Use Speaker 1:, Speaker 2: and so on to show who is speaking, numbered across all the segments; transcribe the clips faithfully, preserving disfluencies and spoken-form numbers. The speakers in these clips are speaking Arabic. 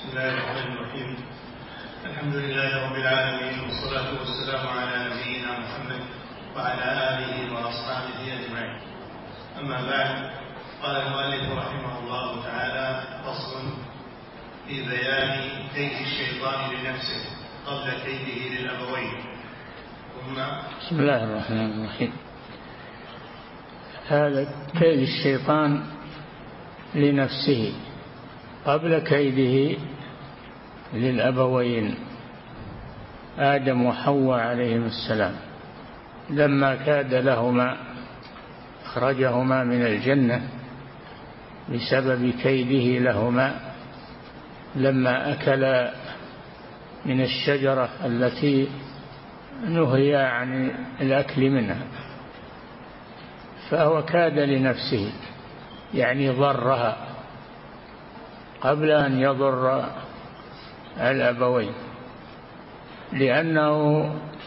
Speaker 1: بسم الله الرحمن الرحيم. الحمد لله رب العالمين، والصلاة والسلام على نبينا محمد وعلى آله وأصحابه أجمعين. أما بعد، قال المؤلف رحمه الله تعالى: فصل في بيان كيد الشيطان لنفسه قبل كيده للأبوين. ثم
Speaker 2: بسم الله الرحمن الرحيم. هذا كيد الشيطان لنفسه قبل كيده للأبوين آدم وحواء عليهم السلام، لما كاد لهما أخرجهما من الجنة بسبب كيده لهما لما أكلا من الشجرة التي نهيا عن الأكل منها، فهو كاد لنفسه، يعني ضرها قبل أن يضر الأبوين، لأنه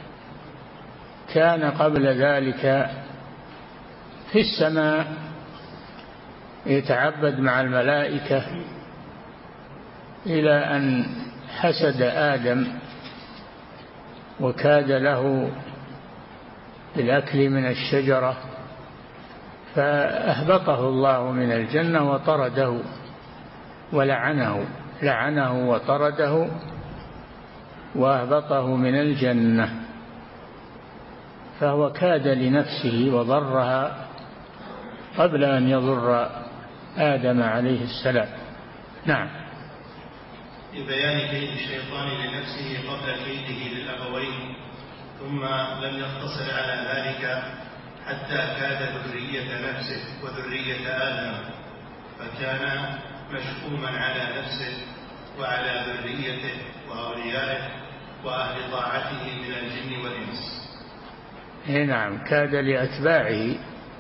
Speaker 2: كان قبل ذلك في السماء يتعبد مع الملائكة إلى أن حسد آدم وكاد له بالأكل من الشجرة، فأهبطه الله من الجنة وطرده ولعنه لعنه وطرده وأهبطه من الجنة، فهو كاد لنفسه وضرها قبل أن يضر آدم عليه السلام. نعم.
Speaker 1: لبيان كيد الشيطان لنفسه قبل كيده للأبوين، ثم لم يقتصر على ذلك حتى كاد ذرية نفسه وذرية آدم، فكان مشؤوما على نفسه وعلى ذريته وأوليائه وأهل طاعته من الجن والإنس.
Speaker 2: نعم، كاد لأتباعه،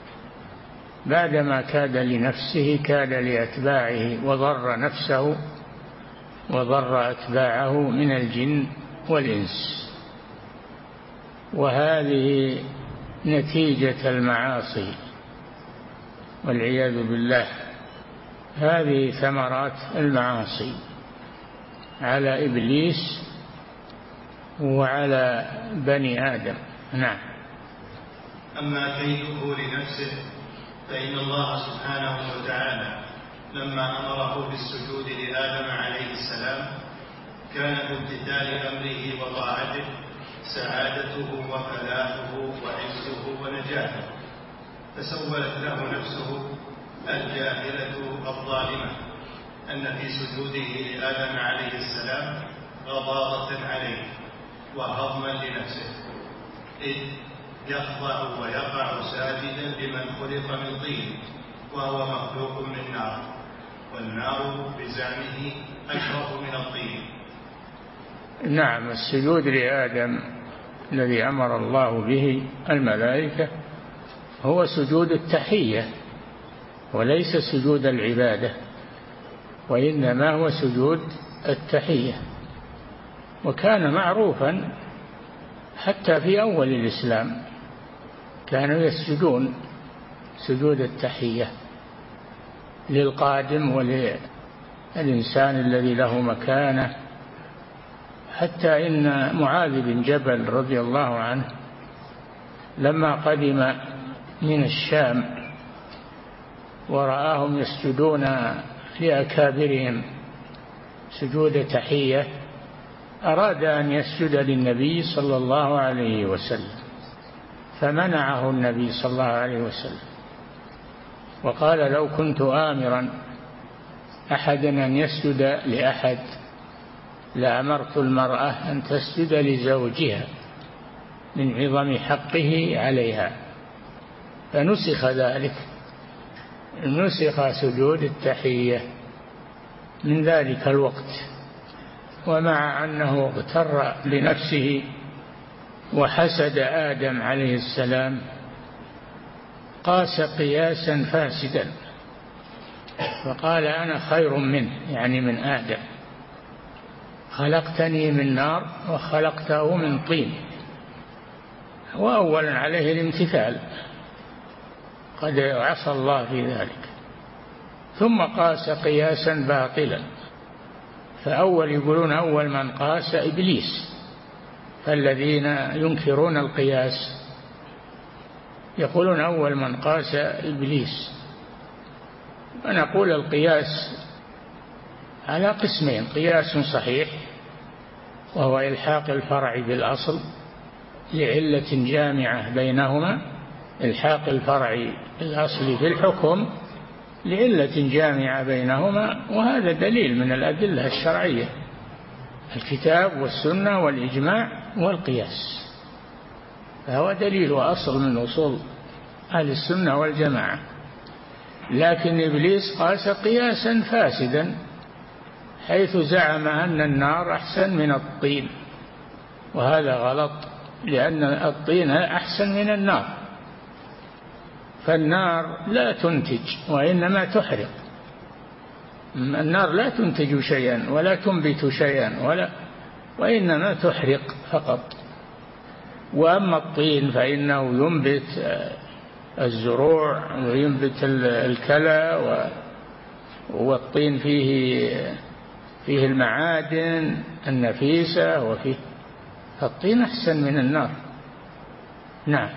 Speaker 2: بعدما كاد لنفسه كاد لأتباعه وضر نفسه وضر أتباعه من الجن والإنس، وهذه نتيجة المعاصي والعياذ بالله. هذه ثمرات المعاصي على إبليس وعلى بني آدم. نعم.
Speaker 1: أما كيده لنفسه فإن الله سبحانه وتعالى لما أمره بالسجود لآدم عليه السلام كان بامتثال أمره وطاعته سعادته وفلاحه وعزه ونجاته، فسولت له نفسه الجاهلة الظالمة أن في سجوده لآدم عليه السلام غضاضة عليه وهضما لنفسه، إذ يخضع ويقع ساجدا لمن خلق من طين وهو مخلوق من نار، والنار بزعمه أشرف من الطين.
Speaker 2: نعم، السجود لآدم الذي أمر الله به الملائكة هو سجود التحية وليس سجود العبادة، وإنما هو سجود التحية، وكان معروفا حتى في أول الإسلام كانوا يسجدون سجود التحية للقادم وللإنسان الذي له مكانة، حتى إن معاذ بن جبل رضي الله عنه لما قدم من الشام ورآهم يسجدون لأكابرهم سجود تحية أراد أن يسجد للنبي صلى الله عليه وسلم، فمنعه النبي صلى الله عليه وسلم وقال: لو كنت آمرا أحدا أن يسجد لأحد لأمرت المرأة أن تسجد لزوجها من عظم حقه عليها، فنسخ ذلك، نسخ سجود التحية من ذلك الوقت. ومع أنه اغتر لنفسه وحسد آدم عليه السلام قاس قياسا فاسدا فقال: أنا خير منه، يعني من آدم، خلقتني من نار وخلقته من طين. وأولا عليه الامتثال، قد عصى الله في ذلك، ثم قاس قياسا باطلا فأول يقولون أول من قاس إبليس، فالذين ينكرون القياس يقولون أول من قاس إبليس. ونقول القياس على قسمين: قياس صحيح وهو إلحاق الفرع بالأصل لعلة جامعة بينهما، إلحاق الفرع بالأصل في الحكم لعلة جامعة بينهما، وهذا دليل من الأدلة الشرعية: الكتاب والسنة والإجماع والقياس، فهو دليل وأصل من أصول أهل السنة والجماعة. لكن إبليس قاس قياسا فاسدا، حيث زعم أن النار أحسن من الطين، وهذا غلط، لأن الطين أحسن من النار، فالنار لا تنتج وإنما تحرق. النار لا تنتج شيئا ولا تنبت شيئا ولا وإنما تحرق فقط. وأما الطين فإنه ينبت الزروع وينبت الكلى، والطين فيه فيه المعادن النفيسة، وفيه فالطين أحسن من النار. نعم.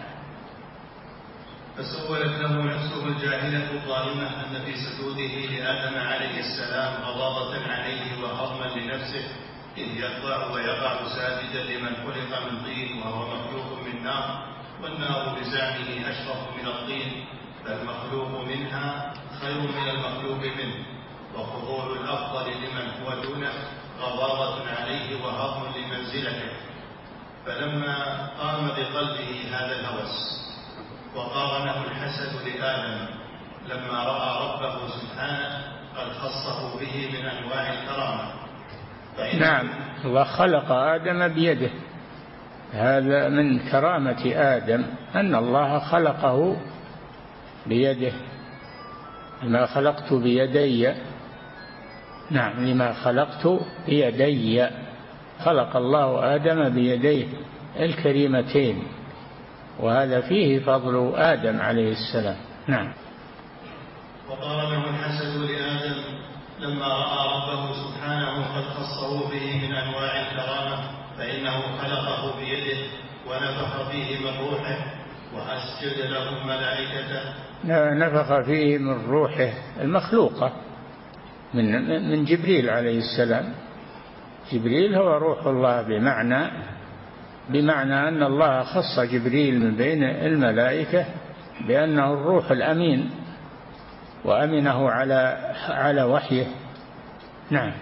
Speaker 1: فسولت له نفسه الجاهلة الظالمة أن في سجوده لآدم عليه السلام غضاضة عليه وهضما لنفسه، إذ يطلع ويقع ساجدا لمن خلق من طين وهو مخلوق من نار، والنار بزعمه أشرف من الطين، فالمخلوق منها خير من المخلوق منه، وفضول الأفضل لمن هو دونه غضاضة عليه وهضم لمنزلته. فلما قام بقلبه هذا الهوس وقارنه الحسد لآدم لما رأى ربه سبحانه قد خصه به من أنواع الكرامة.
Speaker 2: نعم، الله خلق آدم بيده، هذا من كرامة آدم أن الله خلقه بيده. لما خلقت بيدي، نعم لما خلقت بيدي، خلق الله آدم بيديه الكريمتين، وهذا فيه فضل آدم عليه السلام. نعم.
Speaker 1: وقارنه الحسد لآدم لما رأى ربه سبحانه قد خصه به من أنواع الكرامة، فإنه خلقه بيده ونفخ فيه من روحه وأسجد له ملائكته.
Speaker 2: نفخ فيه من روحه المخلوقة من من جبريل عليه السلام. جبريل هو روح الله، بمعنى بمعنى أن الله خص جبريل من بين الملائكة بأنه الروح الأمين، وأمنه على على وحيه. نعم.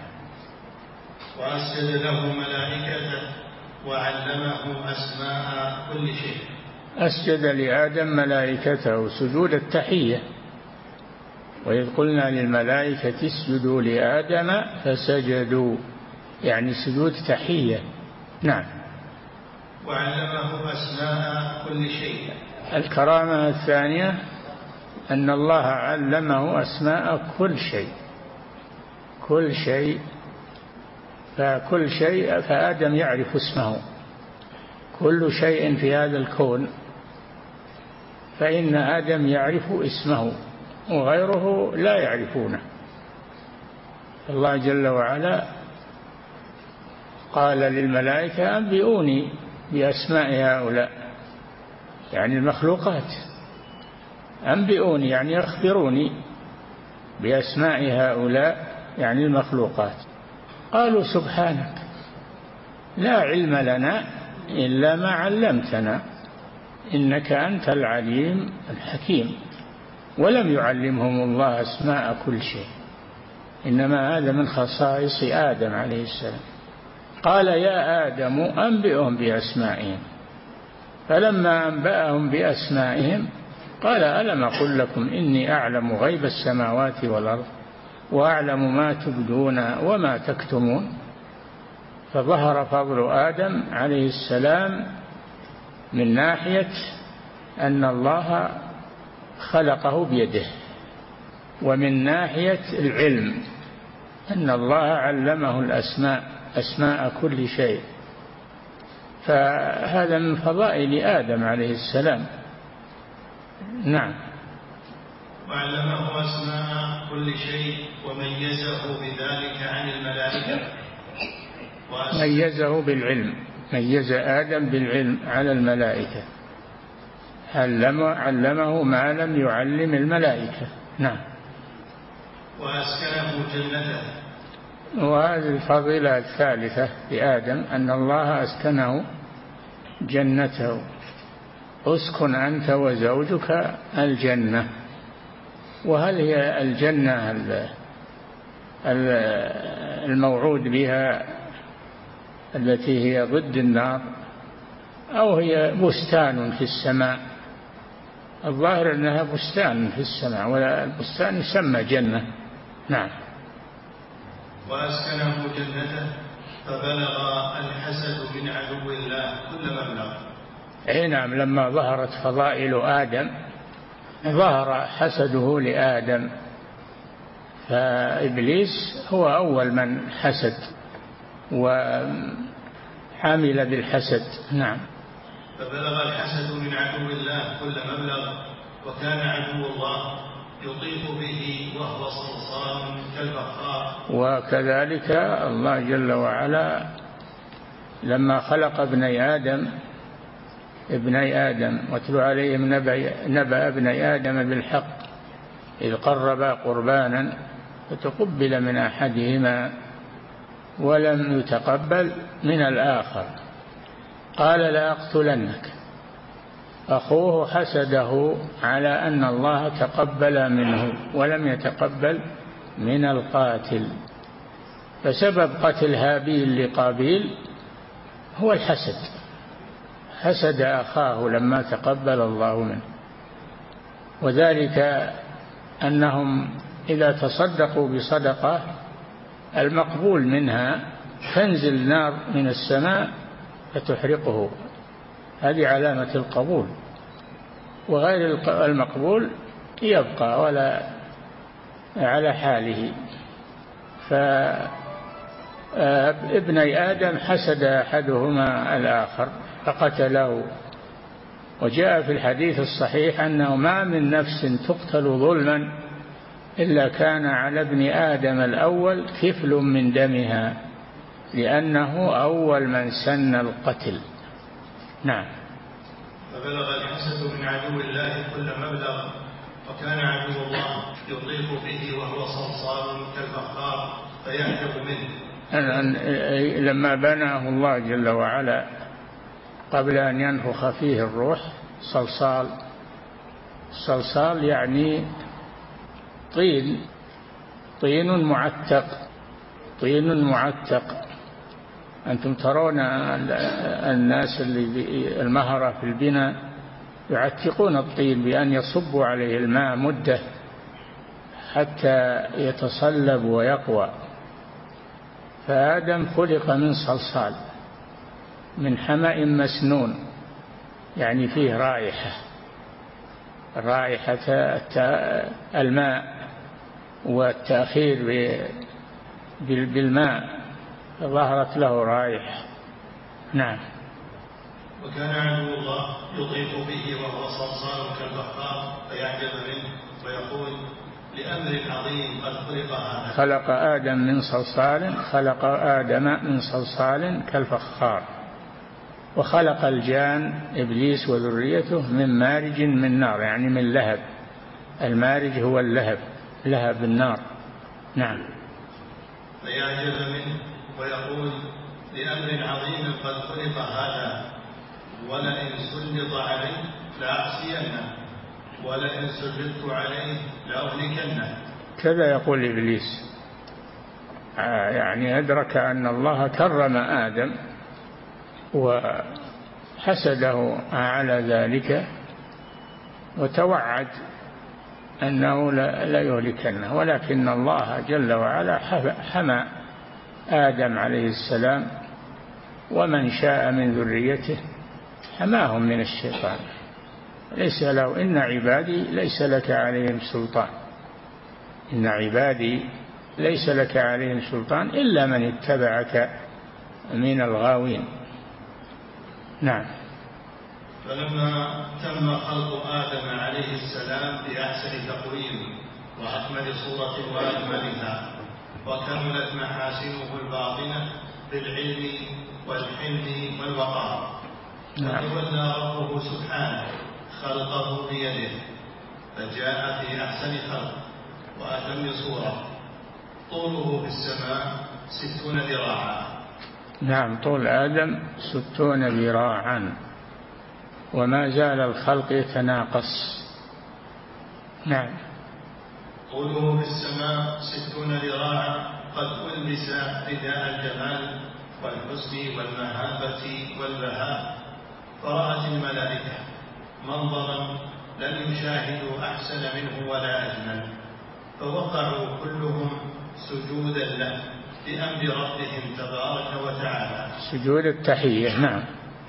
Speaker 1: وأسجد له ملائكته وعلمه أسماء كل شيء.
Speaker 2: أسجد لآدم ملائكته سجود التحية، وإذ قلنا للملائكة اسجدوا لآدم فسجدوا، يعني سجود تحية. نعم.
Speaker 1: وعلمه أسماء كل شيء.
Speaker 2: الكرامة الثانية أن الله علمه أسماء كل شيء، كل شيء، فكل شيء، فآدم يعرف اسمه. كل شيء في هذا الكون فإن آدم يعرف اسمه وغيره لا يعرفونه. الله جل وعلا قال للملائكة أنبئوني بأسماء هؤلاء، يعني المخلوقات، أنبئوني يعني أخبروني بأسماء هؤلاء يعني المخلوقات. قالوا سبحانك لا علم لنا إلا ما علمتنا إنك أنت العليم الحكيم. ولم يعلمهم الله أسماء كل شيء، إنما هذا من خصائص آدم عليه السلام. قال يا آدم أنبئهم بأسمائهم، فلما أنبأهم بأسمائهم قال ألم أقل لكم إني أعلم غيب السماوات والأرض وأعلم ما تبدون وما تكتمون. فظهر فضل آدم عليه السلام من ناحية أن الله خلقه بيده، ومن ناحية العلم أن الله علمه الأسماء، أسماء كل شيء. فهذا من فضائل آدم عليه السلام. نعم.
Speaker 1: وعلمه أسماء كل شيء وميزه بذلك عن الملائكة.
Speaker 2: ميزه بالعلم، ميز آدم بالعلم على الملائكة، علم علمه ما لم يعلم الملائكة. نعم.
Speaker 1: وأسكنه جنته.
Speaker 2: وهذه الفضيلة الثالثة لآدم أن الله أسكنه جنته. اسكن أنت وزوجك الجنة. وهل هي الجنة الموعود بها التي هي ضد النار، أو هي بستان في السماء؟ الظاهر أنها بستان في السماء، ولا البستان يسمى جنة. نعم.
Speaker 1: وأسكنه جنته فبلغ الحسد من عدو الله كل مبلغ.
Speaker 2: أي نعم، لما ظهرت فضائل آدم ظهر حسده لآدم، فإبليس هو أول من حسد وحامل بالحسد. نعم.
Speaker 1: فبلغ الحسد من عدو الله كل مبلغ، وكان عدو الله يطيف به وهو صرصار كالبخار.
Speaker 2: وكذلك الله جل وعلا لما خلق ابني آدم ابني آدم واتل عليهم نبأ ابني آدم بالحق إذ قربا قربانا فتقبل من أحدهما ولم يتقبل من الآخر قال لأقتلنك. أخوه حسده على أن الله تقبل منه ولم يتقبل من القاتل، فسبب قتل هابيل لقابيل هو الحسد، حسد أخاه لما تقبل الله منه. وذلك أنهم إذا تصدقوا بصدقة المقبول منها تنزل نار من السماء فتحرقه، هذه علامة القبول، وغير المقبول يبقى ولا على حاله. فابني آدم حسد أحدهما الآخر فقتله. وجاء في الحديث الصحيح أنه ما من نفس تقتل ظلما إلا كان على ابن آدم الأول كفل من دمها، لأنه أول من سن القتل. نعم.
Speaker 1: فبلغ الحسد من عدو الله كل مبلغ، وكان عدو الله يطيف به وهو صرصار كالبخار فيعجب منه.
Speaker 2: لما بناه الله جل وعلا قبل أن ينفخ فيه الروح صلصال، صلصال يعني طين، طين معتق، طين معتق. أنتم ترون الناس اللي المهرة في البناء يعتقون الطين بأن يصبوا عليه الماء مدة حتى يتصلب ويقوى. فآدم خلق من صلصال من حمأ مسنون، يعني فيه رائحة، رائحة الماء والتأخير بالماء ظهرت له رائحة. نعم.
Speaker 1: وكان عدو الله يطيف به وهو صلصال كالبخار فيعجب منه ويقول لأمر عظيم قد خلق هذا.
Speaker 2: خلق آدم من صلصال، خلق آدم من صلصال كالفخار. وخلق الجان إبليس وذريته من مارج من نار، يعني من لهب. المارج هو اللهب، لهب النار. نعم.
Speaker 1: فيعجب منه ويقول لأمر عظيم قد خلق هذا، ولئن سلط عليه لأعصينه، ولئن سلطت عليه لأهلكنه.
Speaker 2: كذا يقول إبليس، يعني أدرك أن الله كرم آدم وحسده على ذلك وتوعد أنه لا يهلكنه، ولكن الله جل وعلا حمى آدم عليه السلام ومن شاء من ذريته حماهم من الشيطان. ليس له إن عبادي ليس لك عليهم سلطان، إن عبادي ليس لك عليهم سلطان إلا من اتبعك من الغاوين. نعم.
Speaker 1: فلما تم خلق آدم عليه السلام بأحسن تقويم وأكمل صورة وأجملها، وكملت محاسنه الباطنة بالعلم والحلم والوقار. فتولى ربه سبحانه خلقه بيده، فجاء في أحسن خلق وأتم صورة. طوله في السماء ستون ذراعا.
Speaker 2: نعم، طول آدم ستون ذراعا، وما زال الخلق يتناقص. نعم.
Speaker 1: طوله في السماء ستون ذراعا، قد ألبس رداء الجمال والحسن والمهابة والبهاء، فرأت الملائكة منظرا لم يشاهدوا أحسن منه ولا أجمل، فوقعوا كلهم سجودا له بأمر ربهم تبارك وتعالى،
Speaker 2: سجود التحية. نعم.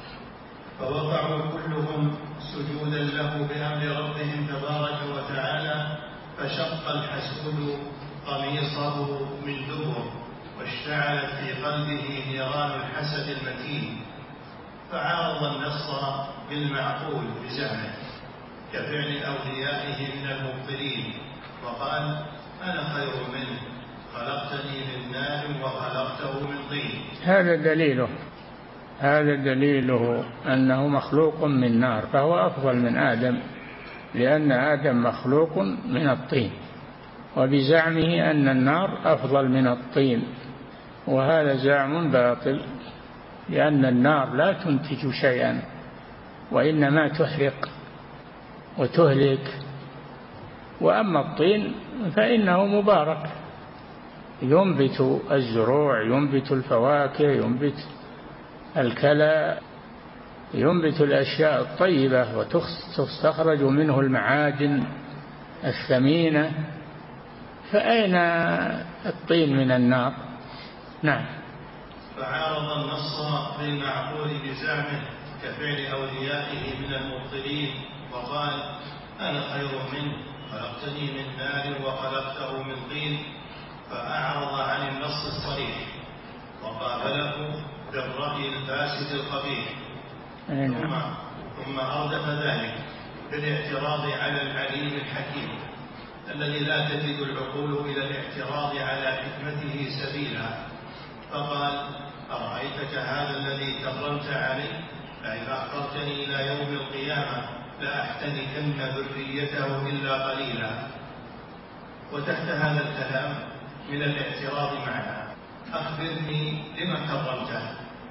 Speaker 1: فوقعوا كلهم سجودا له بأمر ربهم تبارك وتعالى، فشق الحسود قميصه من دبر، واشتعلت في قلبه نيران الحسد المتين، فعارض النص بالمعقول بزعمه كفعل أوليائه من المبطلين، وقال: أنا خير منه، خلقتني من نار وخلقته من طين.
Speaker 2: هذا دليله هذا دليله أنه مخلوق من نار، فهو أفضل من آدم، لأن آدم مخلوق من الطين، وبزعمه أن النار أفضل من الطين، وهذا زعم باطل، لأن النار لا تنتج شيئا، وإنما تحرق وتهلك. وأما الطين فإنه مبارك، ينبت الزروع، ينبت الفواكه، ينبت الكلى، ينبت الأشياء الطيبة، وتستخرج منه المعادن الثمينة، فأين الطين من النار؟ نعم.
Speaker 1: فعارض النص بالمعقول بزعمه كفعل أوليائه من المبطلين، وقال: أنا خير منه، خلقتني من نار وخلقته من طين، فأعرض عن النص الصريح وقابله بالرأي الفاسد القبيح. ثم ثم أردف ذلك بالاعتراض على العليم الحكيم الذي لا تجد العقول إلى الاعتراض على حكمته سبيلا، فقال: أرأيتك هذا الذي كرمت عليه، لئن أخرتني إلى يوم القيامة لأحتنكن ذريته إلا قليلا. وتحت هذا الكلام من الاعتراض معنا: أخبرني لما كرمته.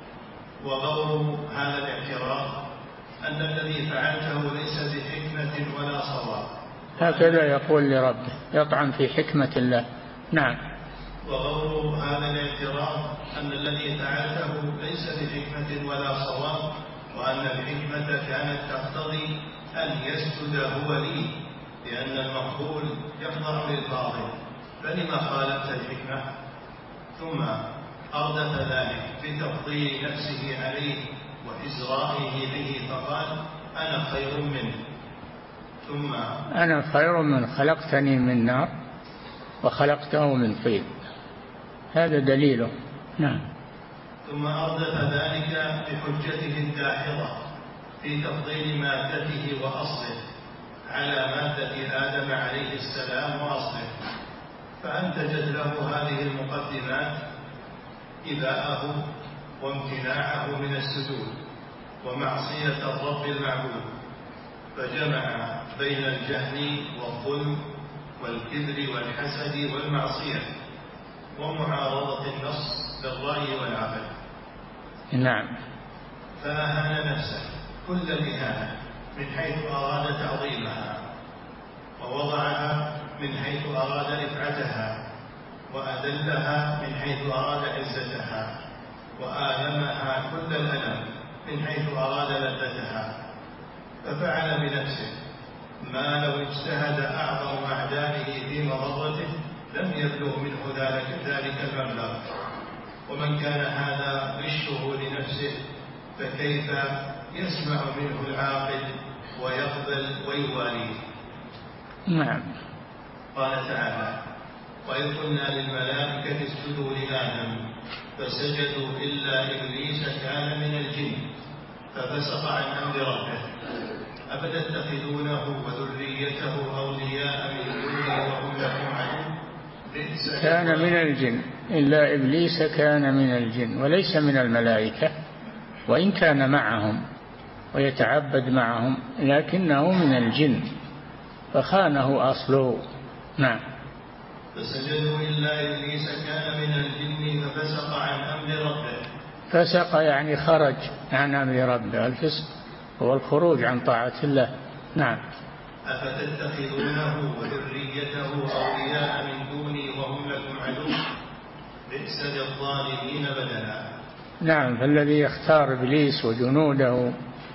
Speaker 1: وغور هذا الاعتراض أن الذي فعلته ليس بحكمة ولا صواب.
Speaker 2: هكذا يقول لربه، يطعن في حكمة الله. نعم.
Speaker 1: وغور هذا الاعتراض أن الذي فعلته ليس بحكمة ولا صواب، وأن الحكمة كانت تقتضي أن يسجد هو لي، لأن المقبول يخضع للباطل، فلما خالفت الحكمة؟ ثم أردف ذلك بتفضيل نفسه عليه وإزرائه به، فقال: أنا خير منه. ثم
Speaker 2: أنا خير من، خلقتني من نار وخلقته من طين، هذا دليله. نعم.
Speaker 1: ثم أردف ذلك بحجته الداحضة في تفضيل مادته وأصله على مادة آدم عليه السلام وأصله، فأنتجت له هذه المقدمات إباءه وامتناعه من السجود ومعصية الرب المعبود، فجمع بين الجهل والظلم والكبر والحسد والمعصية ومعارضة النص بالرأي والعقل.
Speaker 2: نعم.
Speaker 1: فأهان نفسه كل الإهانة من حيث أراد تعظيمها، ووضعها من حيث أراد رفعتها، وأذلها من حيث أراد عزتها، وآلمها كل الألم من حيث أراد لذتها، ففعل بنفسه ما لو اجتهد أعظم أعدائه في مضرته لم يبلغ منه ذلك, ذلك المبلغ. ومن كان هذا غشه لنفسه فكيف يسمع منه العاقل ويقبل ويواليه؟
Speaker 2: نعم.
Speaker 1: قال تعالى: وإذ قلنا للملائكة اسجدوا لآدم فسجدوا إلا إبليس كان من الجن ففسق عن أمر ربه أفتتخذونه وذريته أولياء من دوني وهم لكم عدو.
Speaker 2: كان من الجن، إلا إبليس كان من الجن وليس من الملائكة، وإن كان معهم ويتعبد معهم لكنه من الجن فخانه أصله. نعم.
Speaker 1: فسجدوا إلا إبليس كان من الجن ففسق عن أمر ربه.
Speaker 2: فسق يعني خرج عن أمر ربه، الفسق هو الخروج عن طاعة الله. نعم.
Speaker 1: أفتتخذونه وذريته أولياء من دوني وهم لكم عدو بئس للظالمين بدلا.
Speaker 2: نعم، فالذي يختار إبليس وجنوده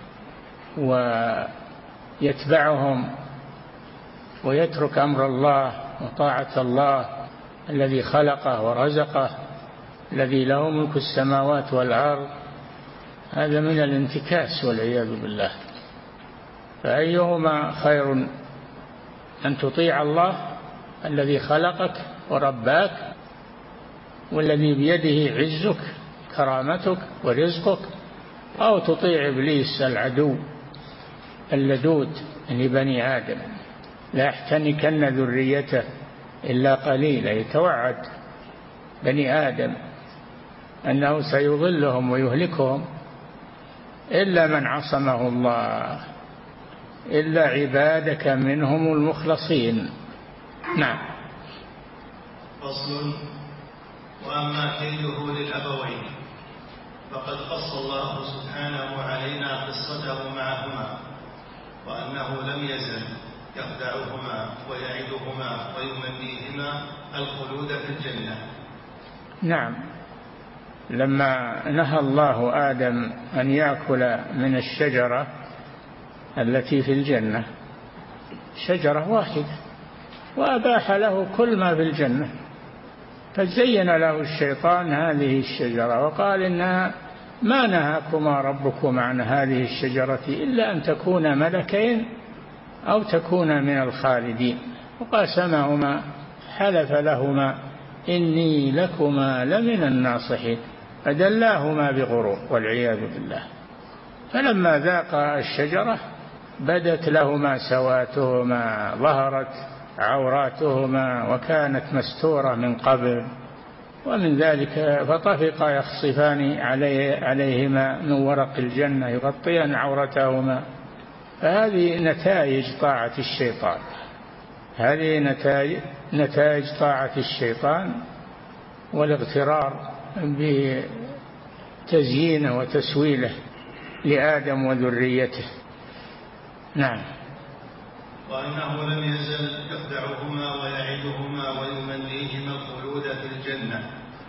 Speaker 2: ويتبعهم ويترك أمر الله وطاعة الله الذي خلقه ورزقه الذي له ملك السماوات والأرض، هذا من الانتكاس والعياذ بالله. فأيهما خير، أن تطيع الله الذي خلقك ورباك والذي بيده عزك كرامتك ورزقك، أو تطيع إبليس العدو اللدود لبني آدم لا يحتنكن ذريته إلا قليلا، يتوعد بني آدم أنه سيضلهم ويهلكهم إلا من عصمه الله، إلا عبادك منهم المخلصين. نعم.
Speaker 1: فصل. وأما كيده للأبوين فقد قص الله سبحانه علينا قصته معهما، وأنه لم يزل يخدعهما ويعدهما ويمنيهما الخلود في الجنة.
Speaker 2: نعم، لما نهى الله آدم أن يأكل من الشجرة التي في الجنة، شجرة واحدة، وأباح له كل ما في الجنة، فزين له الشيطان هذه الشجرة وقال إنها ما نهاكما ربكما عن هذه الشجرة إلا أن تكونا ملكين أو تكونا من الخالدين، وقاسمهما حلف لهما إني لكما لمن الناصحين، فدلاهما بغرور والعياذ بالله. فلما ذاقا الشجرة بدت لهما سواتهما، ظهرت عوراتهما وكانت مستورة من قبل، ومن ذلك فطفقا يخصفان عليه عليهما من ورق الجنة يغطيان عورتهما. فهذه نتائج طاعة الشيطان، هذه نتائج, نتائج طاعة الشيطان والاغترار بتزيينه وتسويله لآدم وذريته. نعم.
Speaker 1: وأنه لم يزل يخدعهما ويعدهما ويمنيهما الخلود في الجنة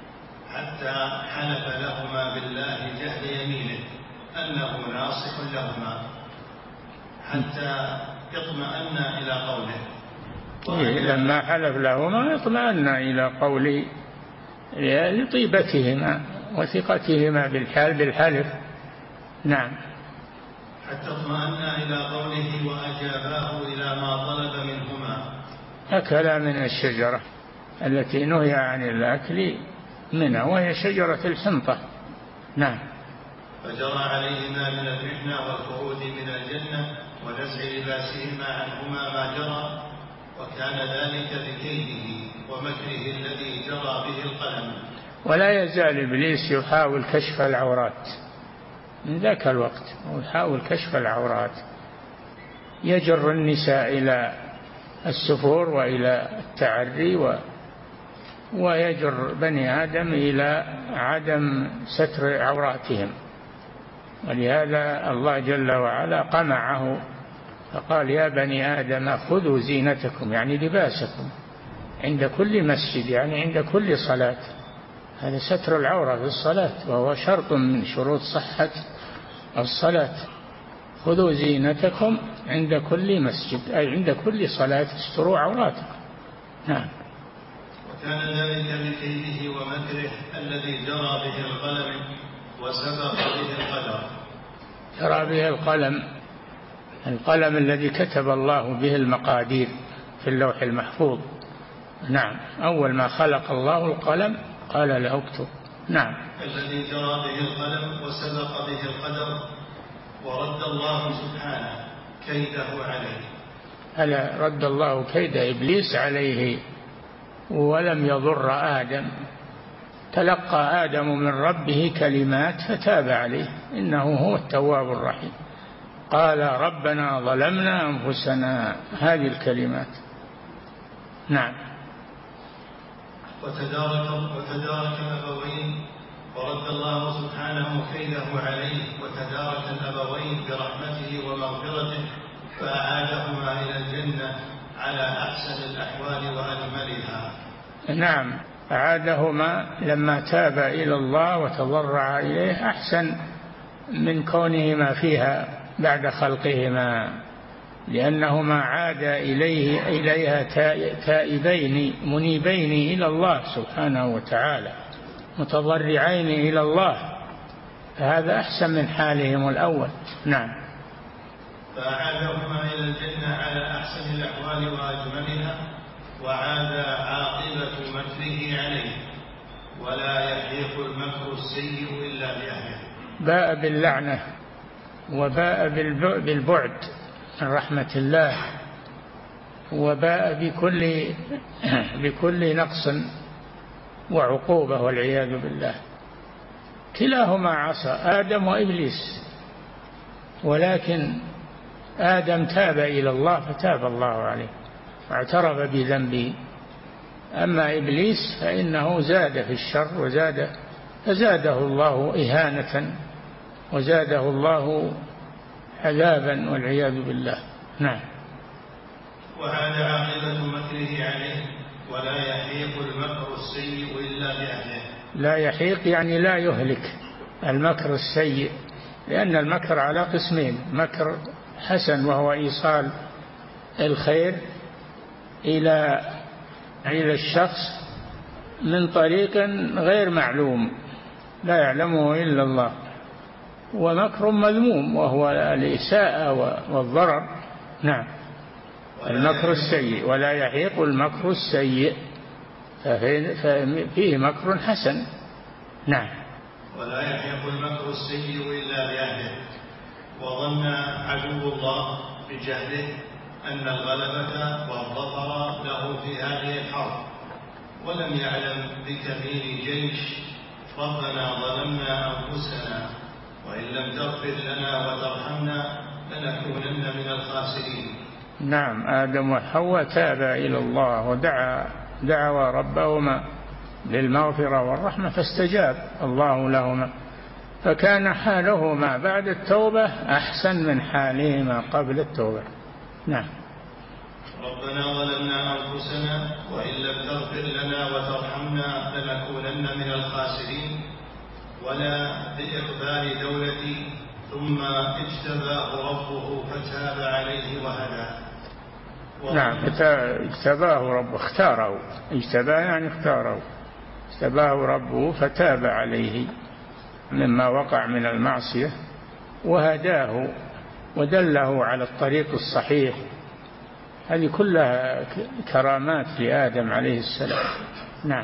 Speaker 1: حتى حلف لهما بالله جهد يمينه أنه ناصح لهما حتى يطمئن إلى قوله.
Speaker 2: لما حلف لهما اطمأن إلى قوله لطيبتهما وثقتهما بالحال بالحلف. نعم.
Speaker 1: حتى اطمأن إلى قوله وأجاباه إلى ما طلب منهما.
Speaker 2: أكلا من الشجرة التي نهي عن الأكل منها وهي شجرة الحنطة. نعم.
Speaker 1: فجرى عليهما من المحنة والخروج من الجنة ونزع لباسهما عنهما ما جرى، وكان ذلك بكيده ومكره الذي جرى به القلم.
Speaker 2: ولا يزال إبليس يحاول كشف العورات من ذاك الوقت، ويحاول كشف العورات، يجر النساء إلى السفور وإلى التعري و ويجر بني آدم إلى عدم ستر عوراتهم، ولهذا الله جل وعلا قمعه فقال يا بني آدم خذوا زينتكم، يعني لباسكم، عند كل مسجد، يعني عند كل صلاة. هذا ستر العورة في الصلاة وهو شرط من شروط صحة الصلاة. خذوا زينتكم عند كل مسجد، أي عند كل صلاة استروا عوراتكم. نعم.
Speaker 1: وكان ذلك بكيده ومكره الذي جرى به القلم وسبق به القدر.
Speaker 2: جرى به القلم، القلم الذي كتب الله به المقادير في اللوح المحفوظ. نعم. أول ما خلق الله القلم قال له اكتب. نعم.
Speaker 1: الذي جرى به القلم وسبق به القدر، ورد الله سبحانه كيده عليه.
Speaker 2: هل رد الله كيد إبليس عليه ولم يضر آدم؟ تلقى آدم من ربه كلمات فتاب عليه إنه هو التواب الرحيم. قال ربنا ظلمنا أنفسنا، هذه الكلمات. نعم.
Speaker 1: وتدارك, وتدارك الأبوين ورد الله سبحانه كيده عليه، وتدارك الأبوين برحمته ومغفرته فأعادهما إلى الجنة على أحسن الأحوال وأجملها.
Speaker 2: نعم، أعادهما لما تاب إلى الله وتضرع إليه أحسن من كونهما فيها بعد خلقهما، لأنهما عادا إليه إليها تائبين منيبين إلى الله سبحانه وتعالى متضرعين إلى الله، فهذا أحسن من حالهم الأول. نعم.
Speaker 1: فأعادهما إلى الجنة على أحسن الأحوال وأجملها، وعاد عاقبة مكره عليه، ولا يحيق المكر السيء إلا بأهله.
Speaker 2: باء باللعنة وباء بالبعد من رحمة الله، وباء بكل بكل نقص وعقوبة والعياذ بالله. كلاهما عصى، آدم وإبليس، ولكن آدم تاب إلى الله فتاب الله عليه واعترف بذنبه، أما إبليس فإنه زاد في الشر وزاد فزاده الله إهانة وزاده الله عذابا والعياذ بالله. نعم.
Speaker 1: وهذا عاقبة مكره عليه، ولا يحيق المكر السيء إلا بأهله.
Speaker 2: لا يحيق يعني لا يهلك المكر السيء، لأن المكر على قسمين: مكر حسن وهو إيصال الخير إلى إلى الشخص من طريق غير معلوم لا يعلمه إلا الله، ومكر مذموم وهو الإساءة والضرر. نعم. المكر السيء، ولا يحيق المكر السيء، ففيه مكر حسن. نعم.
Speaker 1: ولا يحيق المكر السيء إلا بأهله. وظن عدو الله بجهله أن الغلبة والظفر له في هذه الحرب، ولم يعلم بكمين جيش ربنا ظلمنا أنفسنا وإن لم تغفر لنا وترحمنا لنكونن من الخاسرين.
Speaker 2: نعم. آدم وحواء تابا إلى الله ودعا دعوا ربهما للمغفرة والرحمة فاستجاب الله لهما، فكان حالهما بعد التوبة أحسن من حالهما قبل التوبة. نعم.
Speaker 1: ربنا ظلمنا أنفسنا وإن لم تغفر لنا وترحمنا لنكونن من الخاسرين. ولا بإقبال دولتي ثم اجتباه ربه فتاب عليه وهدى.
Speaker 2: نعم. اجتباه ربه، اختاره، اجتباه يعني اختاره، اجتباه ربه فتاب عليه مما وقع من المعصية وهداه ودله على الطريق الصحيح. هذه كلها كرامات لآدم عليه السلام. نعم.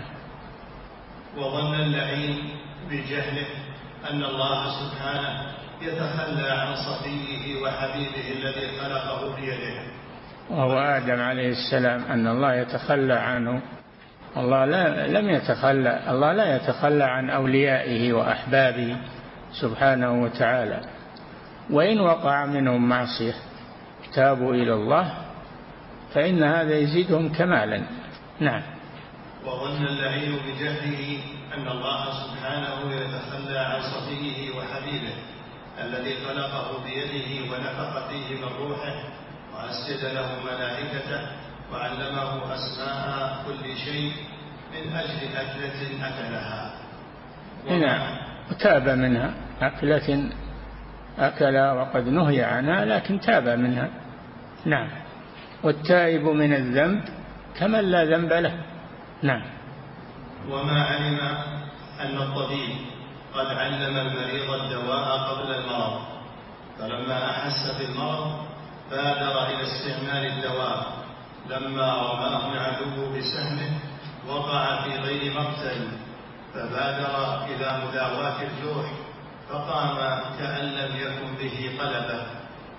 Speaker 1: وظن اللعين بجهله أن الله سبحانه يتخلى عن صفيه وحبيبه الذي خلقه بيده،
Speaker 2: وهو آدم عليه السلام، أن الله يتخلى عنه. الله لا لم يتخلى الله لا يتخلى عن أوليائه وأحبابه سبحانه وتعالى، وإن وقع منهم معصية تابوا إلى الله فإن هذا يزيدهم كمالا. نعم.
Speaker 1: وظن اللعين بجهله أن الله سبحانه يتخلى عن صفيه وحبيبه الذي خلقه بيده ونفخ فيه من روحه وأسجد له ملائكته وعلمه أسماء كل شيء من أجل أكلة أكلها.
Speaker 2: نعم. تاب منها، أكلة أكل وقد نهي عنها لكن تاب منها. نعم. والتائب من الذنب كمن لا ذنب له. نعم.
Speaker 1: وما علم أن الطبيب قد علم المريض الدواء قبل المرض، فلما أحس بالمرض بادر إلى استعمال الدواء. لما رماه العدو بسهمه وقع في غير مقتل، فبادر إلى مداواة الجرح فقام كأن لم يكن به قلبه.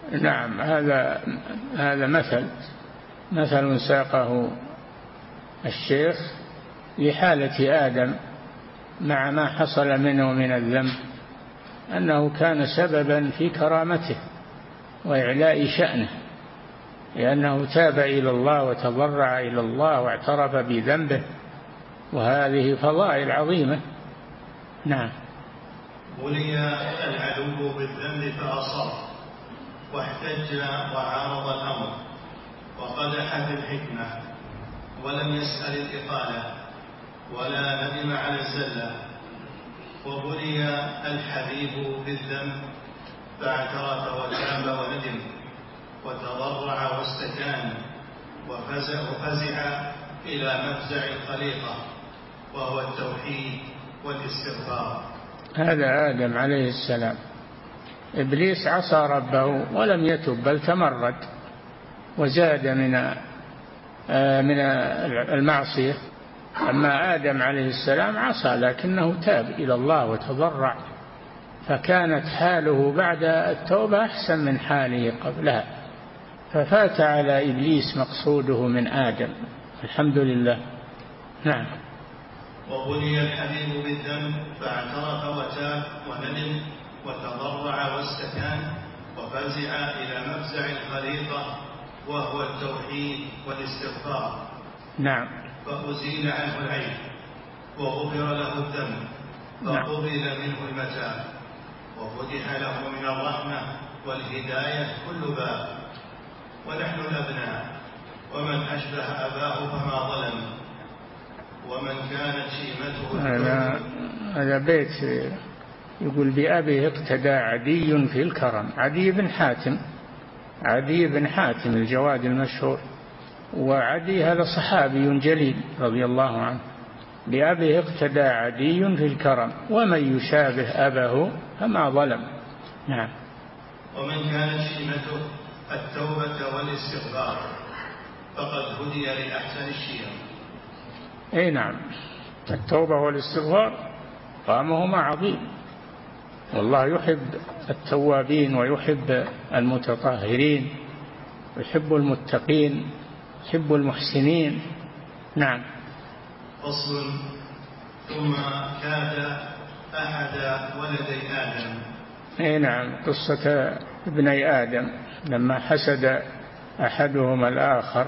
Speaker 2: نعم، هذا هذا مثل مثل ساقه الشيخ لحالة آدم مع ما حصل منه من الذنب، أنه كان سببا في كرامته وإعلاء شأنه، لأنه تاب إلى الله وتضرع إلى الله واعترف بذنبه، وهذه فضائل عظيمة. نعم.
Speaker 1: بلي العدو بالذنب فأصر واحتج وعارض الأمر وقدح في الحكمة ولم يسأل الإقالة ولا ندم على الزلة. وبلي الحبيب بالذنب فاعترف وتاب وندم وتضرع واستكان وفزع إلى مفزع الخليقة وهو التوحيد والاستغفار.
Speaker 2: هذا آدم عليه السلام. إبليس عصى ربه ولم يتب بل تمرد وزاد من من المعصية. أما آدم عليه السلام عصى لكنه تاب إلى الله وتضرع، فكانت حاله بعد التوبة أحسن من حاله قبلها، ففات على إبليس مقصوده من آدم. الحمد لله. نعم.
Speaker 1: وبلي الحبيب بالذنب فاعترف وتاب وندم وتضرع واستكان وفزع إلى مفزع الخليقة وهو التوحيد والاستغفار.
Speaker 2: نعم.
Speaker 1: فأزيل عنه العيب وغفر له الذنب فقبل منه المتاب وفتح له من الرحمة والهداية كل باب. ونحن الأبناء ومن أشبه أباه فما ظلم ومن كانت شيمته.
Speaker 2: هذا هذا بيت يقول بأبيه اقتدى عدي في الكرم. عدي بن حاتم عدي بن حاتم الجواد المشهور، وعدي هذا صحابي جليل رضي الله عنه. بأبيه اقتدى عدي في الكرم ومن يشابه أباه فما ظلم. نعم.
Speaker 1: ومن كانت شيمته التوبة والاستغفار فقد هدي لأحسن الشيم.
Speaker 2: اي نعم، التوبة والاستغفار قامهما عظيم، والله يحب التوابين ويحب المتطهرين ويحب المتقين يحب المحسنين. نعم.
Speaker 1: فصل. ثم كاد أحد ولدي آدم.
Speaker 2: اي نعم، قصة ابني آدم لما حسد أحدهما الآخر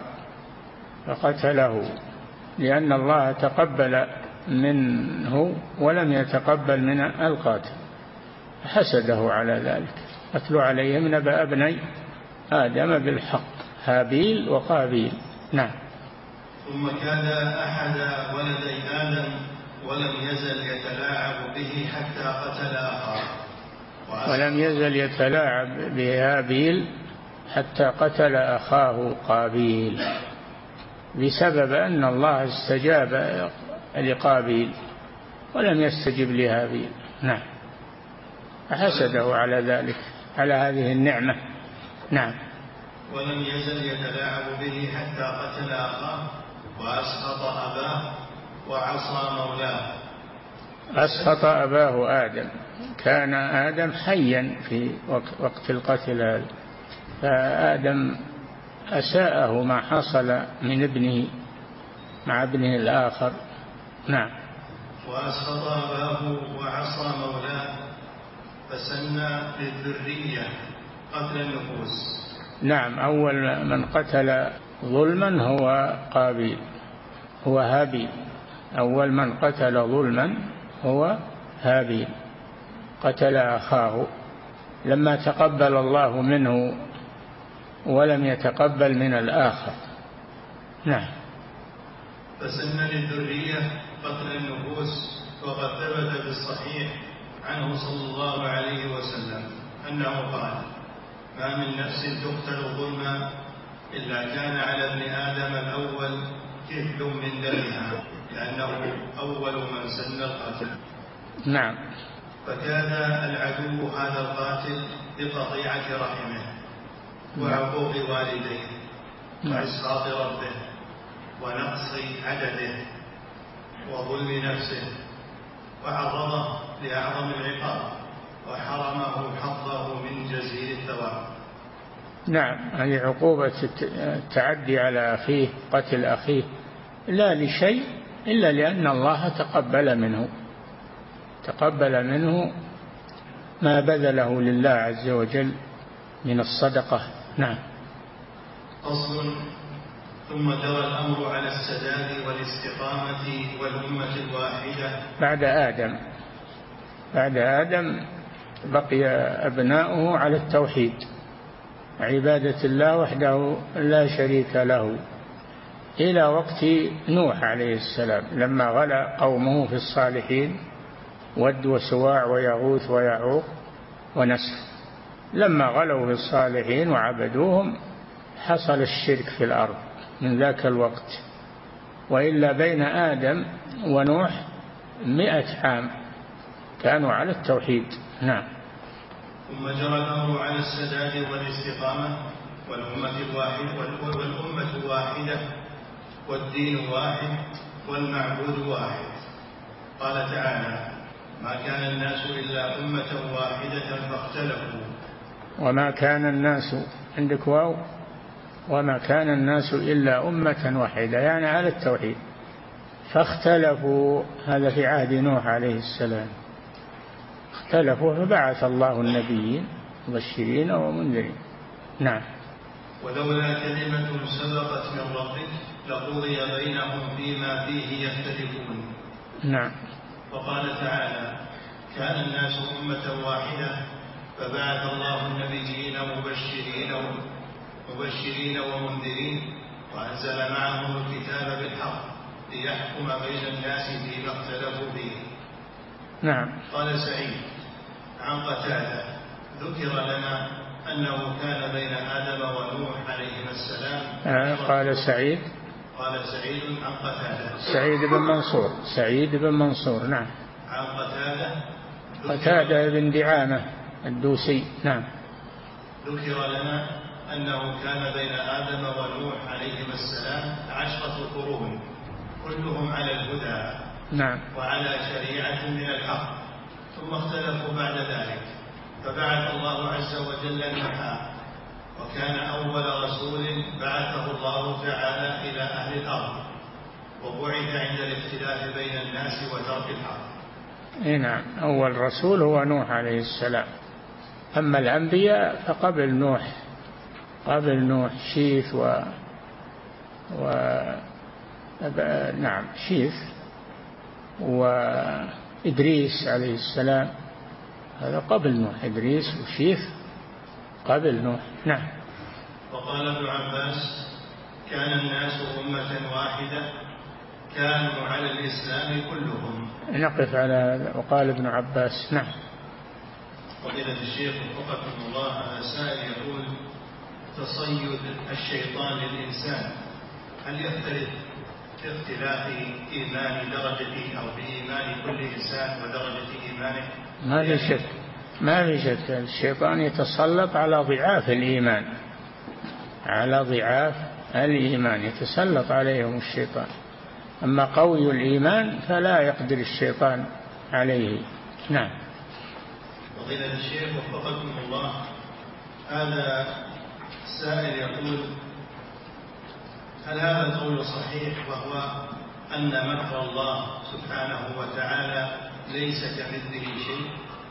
Speaker 2: فقتله، لأن الله تقبل منه ولم يتقبل من القاتل، فحسده على ذلك. أتلو عليهم نبأ ابني آدم بالحق هابيل وقابيل. نعم.
Speaker 1: ثم كان أحد ولدي آدم ولم يزل يتلاعب به حتى قتل أخاه.
Speaker 2: ولم يزل يتلاعب بهابيل حتى قتل أخاه قابيل، بسبب أن الله استجاب لقابيل ولم يستجب لهابيل. نعم. فحسده على ذلك، على هذه النعمة. نعم.
Speaker 1: ولم يزل يتلاعب به حتى قتل أخاه وأسخط أباه وعصى مولاه.
Speaker 2: أسخط أباه آدم، كان آدم حيا في وقت القتل هذا، فآدم أساءه ما حصل من ابنه مع ابنه الآخر. نعم.
Speaker 1: وأسخط أباه وعصى مولاه فسن للذرية قتل النفوس.
Speaker 2: نعم. أول من قتل ظلما هو قابيل، هو هابيل. أول من قتل ظلما هو هابيل، قتل أخاه لما تقبل الله منه ولم يتقبل من الآخر. نعم.
Speaker 1: فسن للذرية قتل النفوس. وقد ثبت في الصحيح عنه صلى الله عليه وسلم أنه قال: ما من نفس تقتل ظلما إلا كان على ابن آدم الأول كفل من دمها، لأنه أول من سن القتل.
Speaker 2: نعم.
Speaker 1: فكان العدو هذا القاتل بقطيعة رحمه وعقوق والديه وإسخاط ربه ونقص عدده وظلم نفسه، وعرضه لأعظم العقاب وحرمه حظه من جزيل الثواب.
Speaker 2: نعم، هذه عقوبة التعدي على أخيه، قتل أخيه، لا لشيء إلا لأن الله تقبل منه تقبل منه ما بذله لله عز وجل من الصدقة. نعم.
Speaker 1: فصل. ثم جرى الأمر على السداد والاستقامة والأمة الواحدة
Speaker 2: بعد آدم بعد آدم بقي أبناؤه على التوحيد، عبادة الله وحده لا شريك له، إلى وقت نوح عليه السلام لما غلا قومه في الصالحين، ود وسواع ويغوث ويعوق ونسر. لما غلوا في الصالحين وعبدوهم حصل الشرك في الأرض من ذاك الوقت، وإلا بين آدم ونوح مئة عام كانوا على التوحيد. نعم.
Speaker 1: ثم جرى الأمر على السداد والاستقامة والأمة الواحدة والأمة واحدة والدين واحد والمعبود واحد. قال تعالى: ما كان الناس إلا أمة واحدة فاختلفوا.
Speaker 2: وما كان الناس عندك واو وما كان الناس إلا أمة واحدة، يعني على التوحيد، فاختلفوا. هذا في عهد نوح عليه السلام، اختلفوا فبعث الله النبيين مبشرين ومنذرين. نعم.
Speaker 1: ولولا كلمة سبقت من ربك لقضي بينهم فيما فيه يختلفون.
Speaker 2: نعم.
Speaker 1: وقال تعالى: كان الناس أمة واحدة فبعث الله النبيين مبشرين مبشرين ومنذرين وأنزل معهم الكتاب بالحق ليحكم بين الناس فيما اختلفوا فيه.
Speaker 2: نعم.
Speaker 1: قال سعيد عن قتادة: ذكر لنا أنه كان بين آدم ونوح عليهما السلام.
Speaker 2: آه قال سعيد
Speaker 1: قال سعيد عن قتادة
Speaker 2: سعيد بن منصور سعيد بن منصور نعم.
Speaker 1: عن قتادة
Speaker 2: قتادة بن دعامة الدوسي. نعم.
Speaker 1: ذكر لنا أنه كان بين آدم ونوح عليهما السلام عشرة قرون كلهم على الهدى
Speaker 2: نعم.
Speaker 1: وعلى شريعة من الحق، ثم اختلفوا بعد ذلك فبعث الله عز وجل نوحا، وكان أول رسول بعثه الله تعالى إلى أهل الأرض، وبعث عند الاختلاف بين الناس وترك الحق.
Speaker 2: إيه نعم، أول رسول هو نوح عليه السلام. أما الأنبياء فقبل نوح قبل نوح شيث و, و... نعم شيث وإدريس عليه السلام، هذا قبل نوح، إدريس وشيث قبل نوح. نعم.
Speaker 1: وقال ابن عباس: كان الناس أمة واحدة كانوا على الإسلام كلهم.
Speaker 2: نقف على هذا. وقال ابن عباس. نعم.
Speaker 1: فضيلة الشيخ وفقكم الله، هذا سائل يقول: تصيد الشيطان للإنسان هل يختلف باختلاف إيمان درجته أو بإيمان كل إنسان ودرجة إيمانه؟
Speaker 2: ما في شك ما في شك الشيطان يتسلط على ضعاف الإيمان على ضعاف الإيمان يتسلط عليهم الشيطان، أما قوي الإيمان فلا يقدر الشيطان عليه. نعم.
Speaker 1: فضيلة الشيخ وفقكم الله، هذا السائل يقول: هل هذا القول صحيح، وهو أن مكر الله سبحانه وتعالى ليس كمثله شيء؟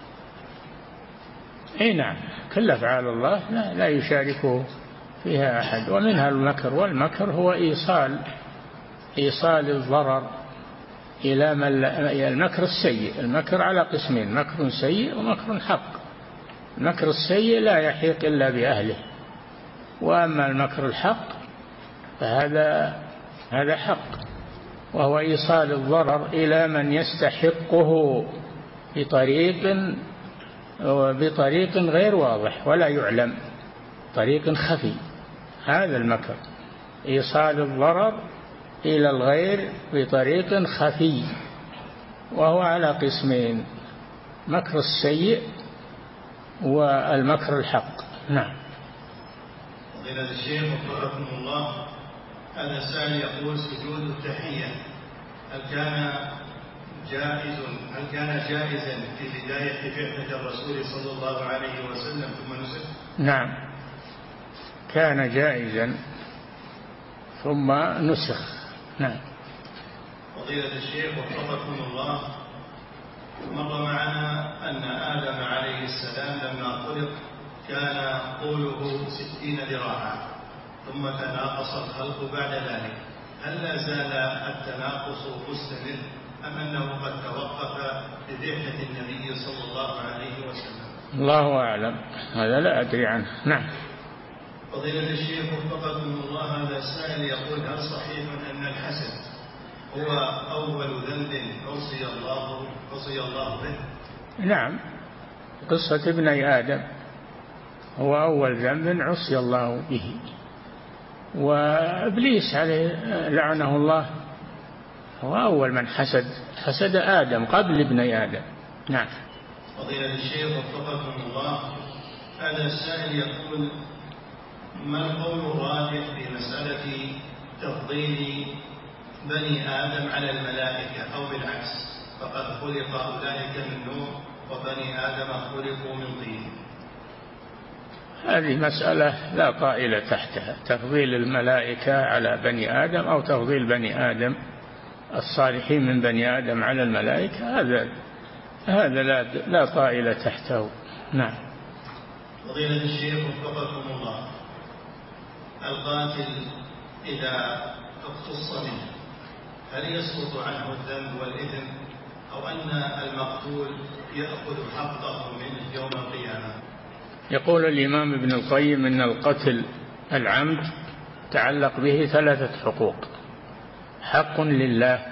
Speaker 2: اي نعم، كل أفعال الله لا, لا يشاركه فيها أحد، ومنها المكر، والمكر هو إيصال إيصال الضرر إلى من لا. المكر السيء، المكر على قسمين: مكر سيء ومكر حق. المكر السيء لا يحيق إلا بأهله، وأما المكر الحق فهذا هذا حق، وهو إيصال الضرر إلى من يستحقه بطريق بطريق غير واضح ولا يعلم، طريق خفي. هذا المكر، إيصال الضرر إلى الغير بطريق خفي، وهو على قسمين: مكر السيء والمكر الحق. نعم.
Speaker 1: فضيلة الشيخ وفقكم الله، هذا السائل يقول: سجود التحية هل كان جائز هل كان جائزا في بداية بعثة الرسول صلى الله عليه وسلم ثم نسخ؟
Speaker 2: نعم. كان جائزا ثم نسخ. نعم.
Speaker 1: فضيلة الشيخ وفقكم الله، مر معنا أن آدم عليه السلام لما خلق كان طوله ستين ذراعا، ثم تناقص الخلق بعد ذلك، هل لا زال التناقص مستمر أم أنه قد توقف ببعثة النبي صلى الله عليه وسلم؟
Speaker 2: الله أعلم، هذا لا أدري عنه. نعم.
Speaker 1: فضيلة الشيخ وفقكم الله، هذا السائل يقول: هل صحيح أن الحسد هو أول ذنب عصي الله عصي الله به؟
Speaker 2: نعم، قصة ابني آدم هو أول ذنب عصي الله به، وإبليس عليه لعنه الله هو أول من حسد حسد آدم قبل ابني آدم. نعم.
Speaker 1: فضيلة الشيخ وفقكم الله، هذا السائل يقول: ما القول الراجح في مسألة تفضيل بني آدم على الملائكة أو بالعكس، فقد خلق أولئك من نور وبني آدم خلقوا من طين؟
Speaker 2: هذه مسألة لا طائل تحتها، تفضيل الملائكة على بني آدم أو تفضيل بني آدم الصالحين من بني آدم على الملائكة، هذا هذا لا لا طائل تحته. نعم.
Speaker 1: فضيلة الشيخ وفقكم الله، القاتل إذا اقتص منه هل يسقط عنه الذنب والإثم، أو أن المقتول يأخذ حقه منه يوم القيامة؟
Speaker 2: يقول الإمام ابن القيم إن القتل العمد تعلق به ثلاثة حقوق: حق لله،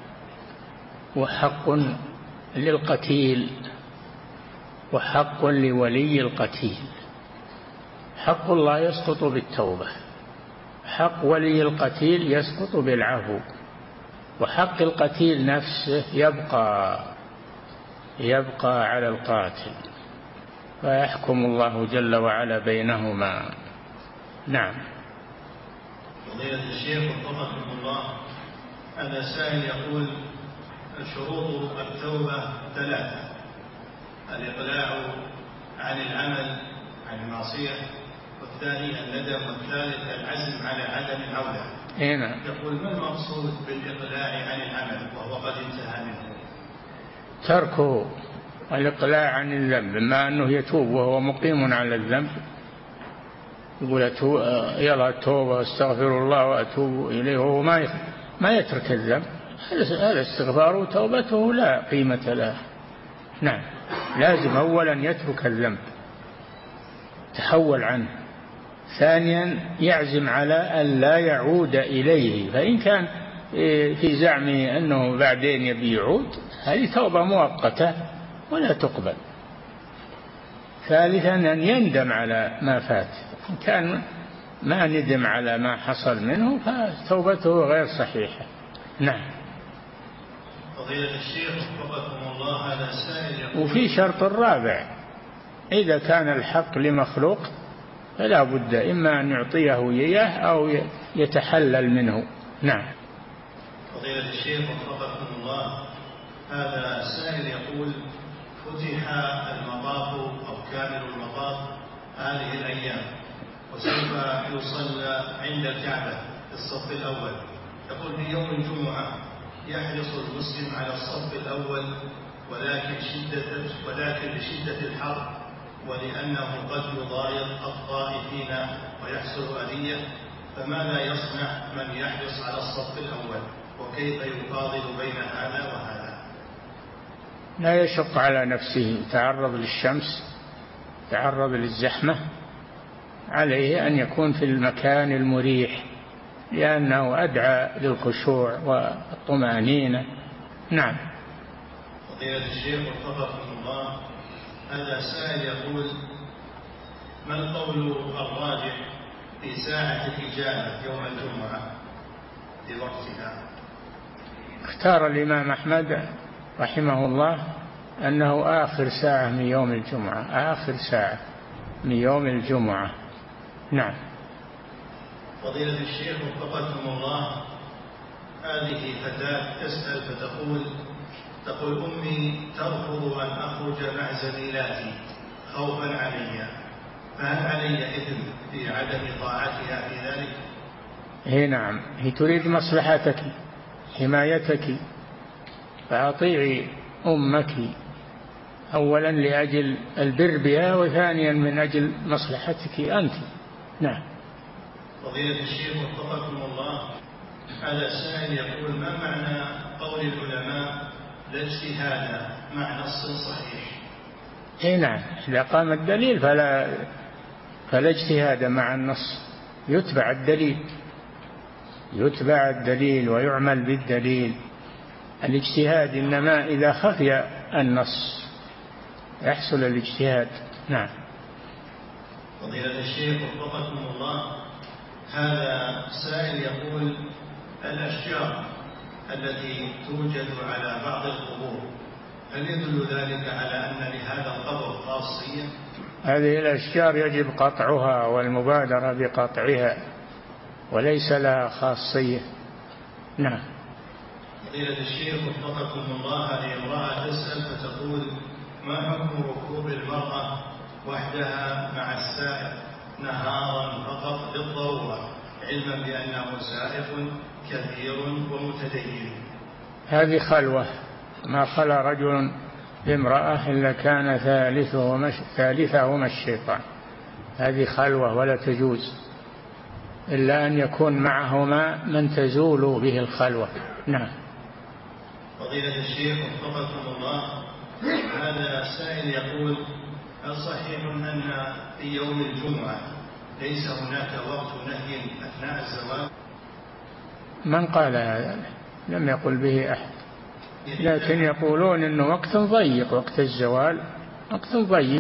Speaker 2: وحق للقتيل، وحق لولي القتيل. حق الله يسقط بالتوبة، حق ولي القتيل يسقط بالعفو، وحق القتيل نفسه يبقى يبقى على القاتل، فيحكم الله جل وعلا بينهما. نعم.
Speaker 1: فضيلة الشيخ وفقكم الله، هذا سائل يقول: شروط التوبة ثلاثة: الإقلاع عن العمل عن المعصية، والثاني الندم، والثالث العزم على عدم العودة.
Speaker 2: هنا
Speaker 1: يقول: ما المقصود بالإقلاع عن العمل وهو قد انتهى منه؟
Speaker 2: تركه، الإقلاع عن الذنب، إما أنه يتوب وهو مقيم على الذنب، يقول يلا التوبة واستغفر الله وأتوب إليه وهو ما ما يترك الذنب، هذا استغفاره وتوبته لا قيمة لها. نعم، لازم أولا يترك الذنب، تحول عنه، ثانيا يعزم على أن لا يعود إليه، فإن كان في زعمه أنه بعدين يبي يعود هذه توبة مؤقتة ولا تقبل. ثالثا أن يندم على ما فات، إن كان ما ندم على ما حصل منه فتوبته غير صحيحة. نعم.
Speaker 1: فضيلة الشيخ وفقكم الله، هذا سائل يقول:
Speaker 2: وفي شرط الرابع: إذا كان الحق لمخلوق فلا بد إما أن يعطيه إياه أو يتحلل منه. نعم.
Speaker 1: فضيلة الشيخ وفقكم الله، هذا السائل يقول: فتح المطاف أو كامل المطاف هذه الأيام، وسوف يصلى عند الكعبة في الصف الأول. يقول: في يوم الجمعة يحرص المسلم على الصف الأول، ولكن شدة ولكن لشدة الحر ولأنه قد يضايق الطائفين ويحصل أذية، فماذا يصنع من يحرص على الصف الأول، وكيف يفاضل بين هذا وهذا؟
Speaker 2: لا يشق على نفسه، تعرض للشمس، تعرض للزحمة، عليه أن يكون في المكان المريح لأنه أدعى للخشوع والطمأنينة. نعم.
Speaker 1: فضيلة الشيخ وفقكم الله، هذا سائل يقول: ما القول الراجح في ساعة الإجابة يوم الجمعة في وقتها؟
Speaker 2: اختار الإمام أحمد رحمه الله أنه آخر ساعة من يوم الجمعة، آخر ساعة من يوم الجمعة. نعم.
Speaker 1: فضيلة الشيخ وفقكم الله، هذه فتاة تسأل فتقول: تقول أمي ترفض أن أخرج مع زميلاتي خوفا علي، فهل علي إثم في عدم طاعتها في ذلك؟
Speaker 2: هي نعم، هي تريد مصلحتك حمايتك، فأطيعي أمك أولا لأجل البر بها، وثانيا من أجل مصلحتك أنت. نعم.
Speaker 1: فضيلة الشيخ وفقكم الله، هذا سائل يقول: ما معنى قول العلماء لا اجتهاد مع نص صحيح؟
Speaker 2: اي نعم، إذا قام الدليل فلا فلا اجتهاد مع النص، يتبع الدليل يتبع الدليل ويعمل بالدليل. الاجتهاد إنما إذا خفي النص يحصل الاجتهاد. نعم.
Speaker 1: فضيلة الشيخ وفقكم الله، هذا سائل يقول: الأشجار التي توجد على بعض القبور هل يدل ذلك على أن لهذا القبر خاصية؟
Speaker 2: هذه الأشجار يجب قطعها والمبادرة بقطعها، وليس لها خاصية. نعم.
Speaker 1: فضيلة الشيخ وفقكم الله، هذه امرأة تسأل فتقول: ما حكم ركوب المرأة وحدها مع السائق نهارا فقط للضرورة، علما بأنه سائق كبير ومتدين؟
Speaker 2: هذه خلوة، ما خلا رجل بامرأة إلا كان ثالثهما ثالثهما الشيطان. هذه خلوة ولا تجوز إلا أن يكون معهما من تزول به الخلوة. نعم.
Speaker 1: فضيلة الشيخ وفقكم الله، هذا سائل يقول: هل صحيح أن في يوم الجمعة ليس هناك وقت نهي أثناء الزواج؟
Speaker 2: من قال هذا؟ لم يقل به أحد، لكن يقولون إنه وقت ضيق، وقت الزوال وقت ضيق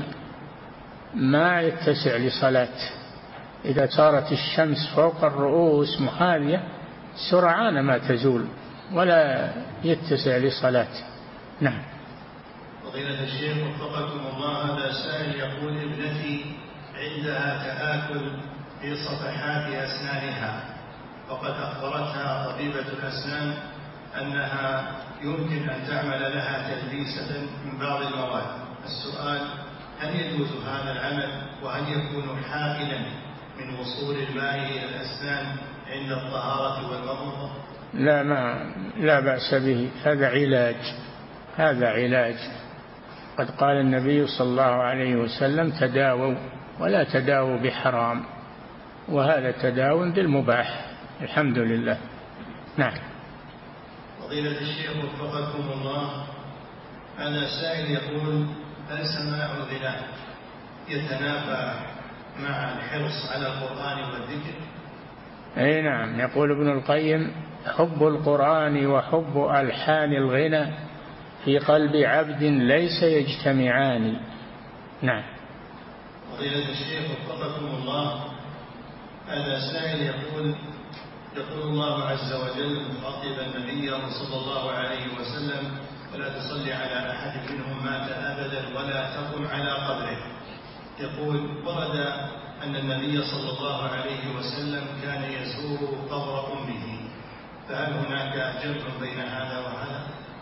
Speaker 2: ما يتسع لصلاة. إذا صارت الشمس فوق الرؤوس محاذية سرعان ما تزول ولا يتسع لصلاة. نعم.
Speaker 1: فضيلة الشيخ وفقكم الله، هذا سائل يقول: ابنتي عندها تآكل في صفحات أسنانها، وقد أخبرتها طبيبة الأسنان أنها يمكن أن تعمل لها تلبيسة من بعض المواد. السؤال: هل يجوز هذا العمل، وهل يكون حائلا من وصول الماء إلى الأسنان عند الطهارة والمضمضة؟
Speaker 2: لا ما لا بأس به، هذا علاج هذا علاج قد قال النبي صلى الله عليه وسلم: تداووا ولا تداووا بحرام، وهذا تداو بالمباح. الحمد لله. نعم.
Speaker 1: فضيلة الشيخ وفقكم الله، هذا سائل يقول: هل سماع الغناء يتنافى مع الحرص على القرآن والذكر؟
Speaker 2: أي نعم، يقول ابن القيم: حب القرآن وحب ألحان الغنى في قلب عبد ليس يجتمعان. نعم.
Speaker 1: فضيلة الشيخ وفقكم الله، هذا سائل يقول: يقول الله عز وجل مخاطبا النبي صلى الله عليه وسلم: ولا تصلي على أحد منهم مات أبدا ولا تقم على قبره. يقول: ورد أن النبي صلى الله عليه وسلم كان يزور قبر أمه، فهل هناك جمع بين هذا وهذا؟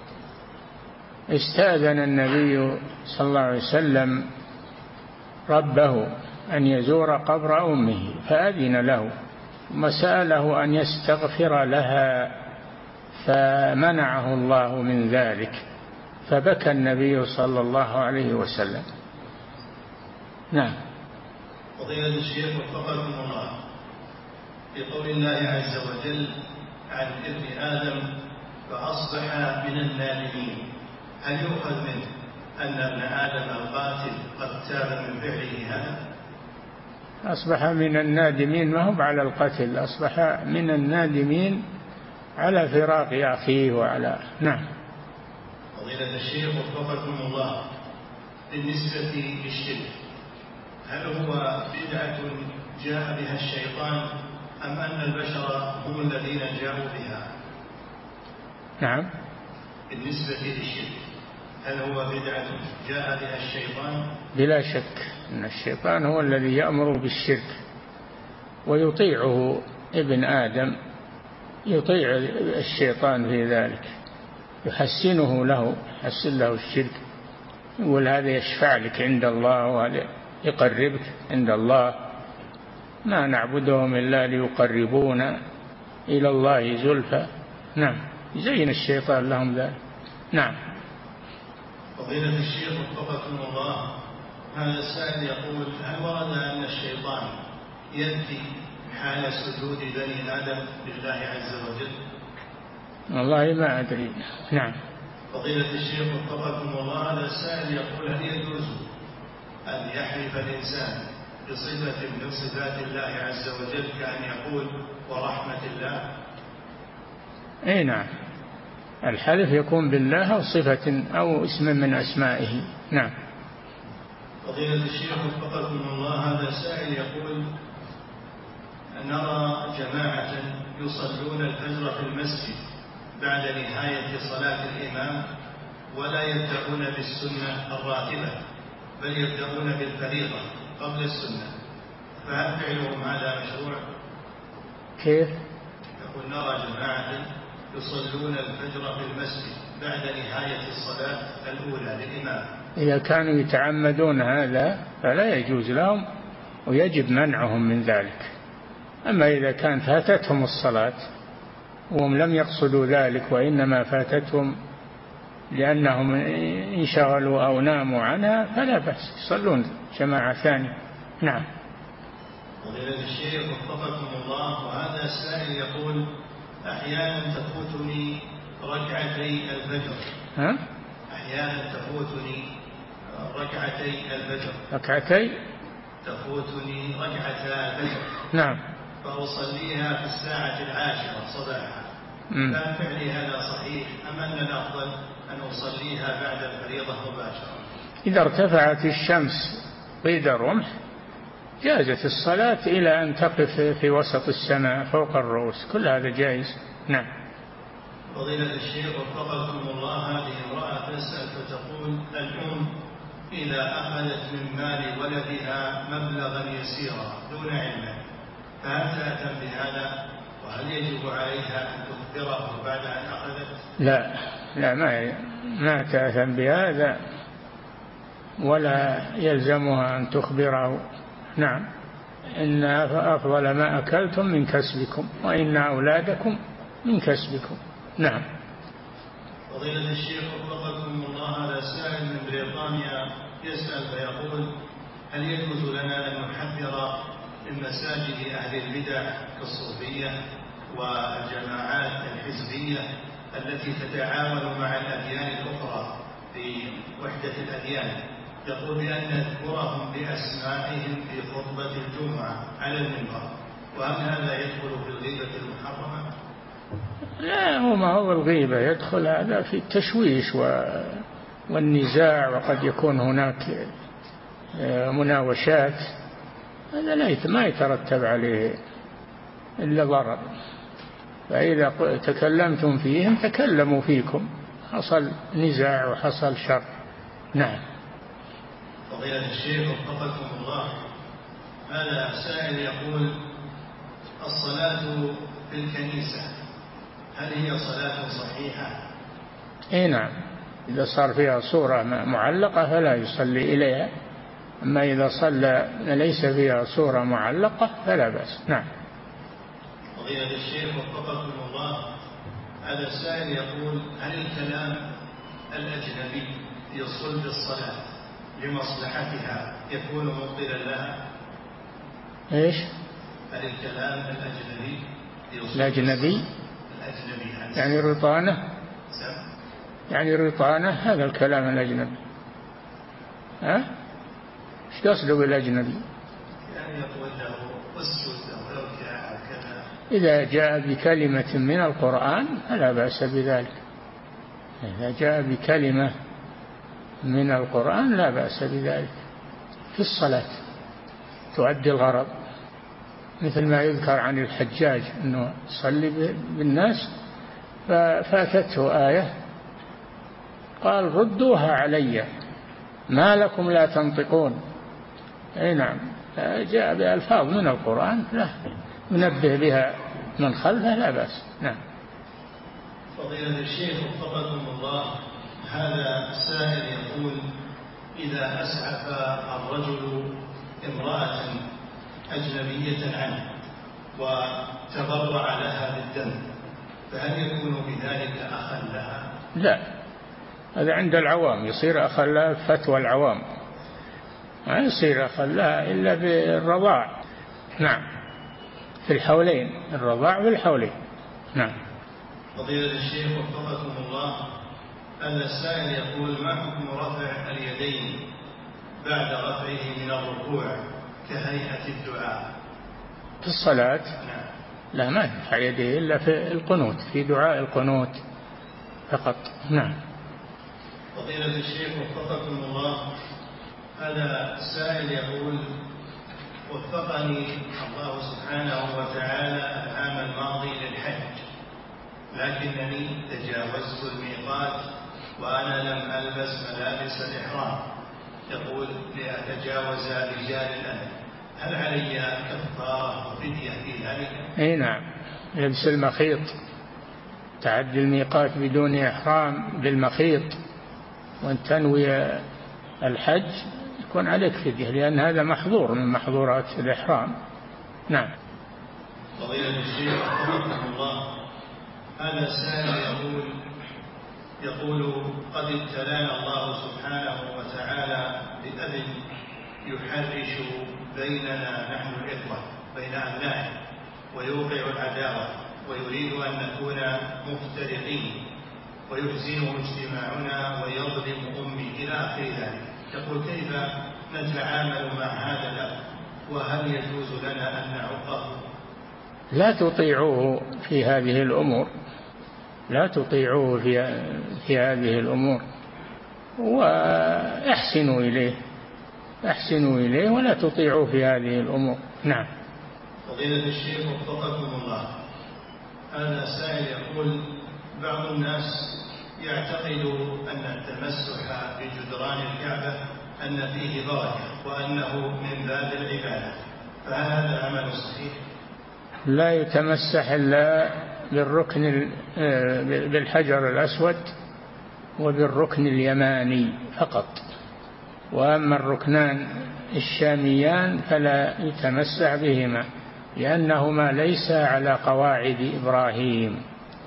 Speaker 2: استأذن النبي صلى الله عليه وسلم ربه أن يزور قبر أمه فأذن له، وسأله أن يستغفر لها فمنعه الله من ذلك، فبكى النبي صلى الله عليه وسلم. نعم.
Speaker 1: فضيلة الشيخ وفقكم الله، في قول الله عز وجل عن ابن آدم: فأصبح من النادمين، هل يؤخذ منه أن ابن آدم القاتل قد تاب من فعله هذا؟
Speaker 2: أصبح من النادمين ما هو على القتل، أصبح من النادمين على فراق أخيه وعلى. نعم.
Speaker 1: فضيلة الشيخ وفقكم الله، بالنسبة للشرك هل هو بدعة جاء بها الشيطان أم أن البشر هم الذين جاءوا بها؟
Speaker 2: نعم.
Speaker 1: بالنسبة للشرك هل هو بدعة جاء بها الشيطان؟
Speaker 2: بلا شك أن الشيطان هو الذي يأمر بالشرك ويطيعه ابن آدم، يطيع الشيطان في ذلك، يحسنه له، يحسن له الشرك، يقول هذا يشفع لك عند الله وهذا يقربك عند الله. ما نعبدهم إلا ليقربونا إلى الله زلفى. نعم، زين الشيطان لهم ذلك. نعم.
Speaker 1: فضيلة الشيخ وفقكم الله، هذا السائل يقول: هل ورد أن الشيطان يأتي حال سجود بني آدم لله عز وجل؟
Speaker 2: والله ما أدري. نعم.
Speaker 1: فضيلة الشيخ وفقكم الله، هذا السائل يقول: هل يجوز أن يحلف الإنسان بصفة من صفات الله عز وجل كأن يقول ورحمة الله؟
Speaker 2: أي نعم، الحلف يكون بالله أو صفة أو اسم من أسمائه. نعم.
Speaker 1: فضيلة الشيخ وفقكم الله، هذا السائل يقول: نرى جماعة يصلون الفجر في المسجد بعد نهاية صلاة الإمام ولا يبدأون بالسنة الراتبة بل يبدأون بالفريضة قبل السنة، فهل فعلهم هذا مشروع؟
Speaker 2: كيف؟
Speaker 1: يقول: نرى جماعة يصلون الفجر في المسجد بعد نهاية الصلاة الأولى للإمام.
Speaker 2: إذا كانوا يتعمدون هذا فلا يجوز لهم ويجب منعهم من ذلك. أما إذا كانت فاتتهم الصلاة وهم لم يقصدوا ذلك وإنما فاتتهم لأنهم انشغلوا أو ناموا عنها فلا بأس، يصلون جماعة ثانية. نعم.
Speaker 1: فضيلة الشيخ وفقكم الله، وهذا السائل يقول: أحيانا تفوتني ركعتي الفجر.
Speaker 2: ها؟
Speaker 1: أحيانا تفوتني ركعتي الفجر.
Speaker 2: ركعتي؟
Speaker 1: تفوتني ركعتا الفجر.
Speaker 2: نعم.
Speaker 1: فأصليها في الساعة العاشرة صباحا. فهل فعلي هذا صحيح أم أن الأفضل أن أصليها بعد الفريضة مباشرة؟
Speaker 2: إذا ارتفعت الشمس قيد الرمح جازت الصلاة إلى أن تقف في وسط السماء فوق الرؤوس، كل هذا جائز. نعم.
Speaker 1: فضيلة الشيخ وفقكم الله، هذه امرأة تسأل فتقول: الأم إذا أخذت من مال ولدها مبلغا يسيرا دون علمه فهل تأتم بهذا؟ وهل يجب عليها أن تخبره بعد أن أخذت؟
Speaker 2: لا لا ما ما تأتم بهذا ولا يلزمها أن تخبره. نعم. إن أفضل ما أكلتم من كسبكم وإن أولادكم من كسبكم. نعم.
Speaker 1: فضيلة الشيخ وفقكم الله، هذا سائل من بريطانيا يسأل فيقول: هل يجوز لنا أن نحذر من مساجد أهل البدع كالصوفية والجماعات الحزبية التي تتعاون مع الأديان الأخرى في وحدة الأديان؟ يقول بأن نذكرهم بأسمائهم في خطبة الجمعة على المنبر، وهل هذا يدخل في الغيبة المحرمة؟
Speaker 2: لا، هو ما هو الغيبة، يدخل هذا في التشويش والنزاع، وقد يكون هناك مناوشات، هذا لا ما يترتب عليه إلا ضرر. فإذا تكلمتم فيهم تكلموا فيكم، حصل نزاع وحصل شر. نعم.
Speaker 1: فضيلة الشيخ وفقكم الله، هذا سائل يقول: الصلاة في الكنيسة هل هي صلاة صحيحة؟
Speaker 2: اي نعم، إذا صار فيها صورة معلقة فلا يصلي إليها، أما إذا صلى ليس فيها صورة معلقة فلا بأس. نعم.
Speaker 1: فضيلة الشيخ وفقكم الله، هذا السائل يقول: هل الكلام الأجنبي في صلب الصلاة لمصلحتها يكون مبطلا لها؟
Speaker 2: ايش؟
Speaker 1: هل الكلام الأجنبي
Speaker 2: الأجنبي
Speaker 1: الأجنبي
Speaker 2: يعني رطانة يعني رطانة هذا الكلام الأجنبي. ها؟ ايش قصده بالأجنبي؟
Speaker 1: يعني يقول له اسجد أو اركع أو كذا.
Speaker 2: إذا جاء بكلمة من القرآن فلا بأس بذلك. إذا جاء بكلمة من القرآن لا بأس بذلك في الصلاة، تؤدي الغرض، مثل ما يذكر عن الحجاج أنه صلي بالناس ففاتته آية قال: ردوها علي ما لكم لا تنطقون. أي نعم، جاء بألفاظ من القرآن لا منبه بها من خلفه لا بأس. نعم.
Speaker 1: فضيلة الشيخ وفقكم الله، هذا السائل يقول: إذا أسعف الرجل امرأة أجنبية عنه وتبرع لها بالدم، فهل يكون بذلك أخا لها؟
Speaker 2: لا، هذا عند العوام يصير أخا لها، فتوى العوام ما يصير أخا لها إلا بالرضاع. نعم، في الحولين، الرضاع في الحولين. نعم.
Speaker 1: فضيلة الشيخ وفقكم الله، هذا السائل يقول: ما حكم رفع اليدين بعد رفعه من الركوع كهيئة الدعاء
Speaker 2: في الصلاة؟
Speaker 1: نعم.
Speaker 2: لا، ما يرفع يديه إلا في القنوت، في دعاء القنوت فقط. نعم.
Speaker 1: فضيلة الشيخ وفقكم الله، هذا السائل يقول: وفقني الله سبحانه وتعالى العام الماضي للحج، لكنني تجاوزت الميقات وأنا لم ألبس ملابس الإحرام، يقول لأتجاوز رجال الأهل، هل علي كفارة وفدية في ذلك؟
Speaker 2: أي نعم، لبس المخيط، تعدي الميقات بدون إحرام بالمخيط وأن تنوي الحج يكون عليك فدية، لأن هذا محظور من محظورات الإحرام. نعم.
Speaker 1: فضيلة الشيخ رحمه الله، هذا السائل يقول يقول قد ابتلانا الله سبحانه وتعالى بأب يحرش بيننا نحن الإخوة بين أبنائه ويوقع العداوة ويريد أن نكون مفترقين ويحزنه اجتماعنا ويظلم أمي إلى آخر ذلك. يقول: كيف نتعامل مع هذا الأب وهل يجوز لنا أن نعقه؟
Speaker 2: لا تطيعوه في هذه الأمور، لا تطيعوه في, في هذه الأمور، وأحسنوا إليه، أحسنوا إليه ولا تطيعوا في هذه الأمور. نعم.
Speaker 1: فضيلة الشيخ وفقكم الله، هذا سائل يقول: بعض الناس يعتقد أن التمسح بجدران الكعبة أن فيه بركة وأنه من باب العبادة، فهل هذا عمل صحيح؟
Speaker 2: لا يتمسح إلا بالركن بالحجر الأسود وبالركن اليماني فقط، وأما الركنان الشاميان فلا يتمسح بهما لأنهما ليس على قواعد إبراهيم،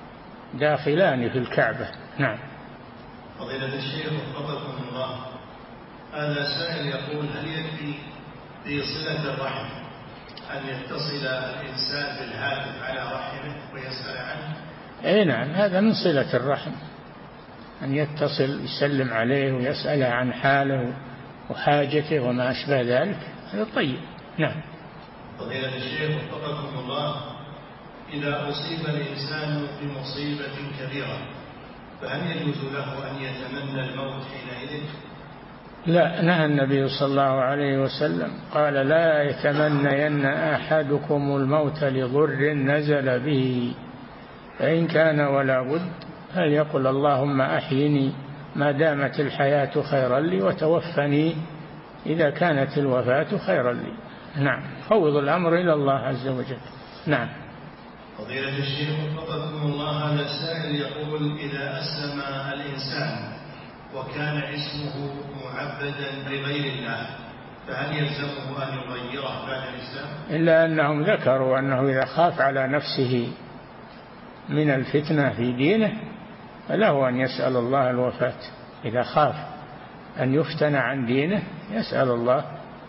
Speaker 2: داخلان في الكعبة. نعم.
Speaker 1: فضيلة الشيخ وفقكم الله، هذا سائل يقول: هل يكفي في صلة الرحم أن يتصل الإنسان بالهاتف على رحمه ويسأل عنه؟
Speaker 2: أي نعم، هذا من صلة الرحم، أن يتصل يسلم عليه ويسأل عن حاله وحاجته وما أشبه ذلك، هذا طيب. نعم.
Speaker 1: فضيلة الشيخ وفقكم الله، إذا أصيب الإنسان بمصيبة كبيرة فهل يجوز له أن يتمنى الموت حينئذ؟
Speaker 2: لا، نهى النبي صلى الله عليه وسلم قال: لا يتمنين أحدكم الموت لضر نزل به، فإن كان ولا بد فليقل: اللهم أحيني ما دامت الحياة خيرا لي وتوفني إذا كانت الوفاة خيرا لي. نعم، فوض الأمر إلى الله عز وجل. نعم.
Speaker 1: فضيلة الشيخ وفقكم الله، هذا السائل يقول: إذا أسلم الإنسان وكان اسمه معبدا لغير الله فهل يلزمه أن يغيره بعد الإسلام؟
Speaker 2: إلا أنهم ذكروا أنه إذا خاف على نفسه من الفتنة في دينه فله أن يسأل الله الوفاة، إذا خاف أن يفتن عن دينه يسأل الله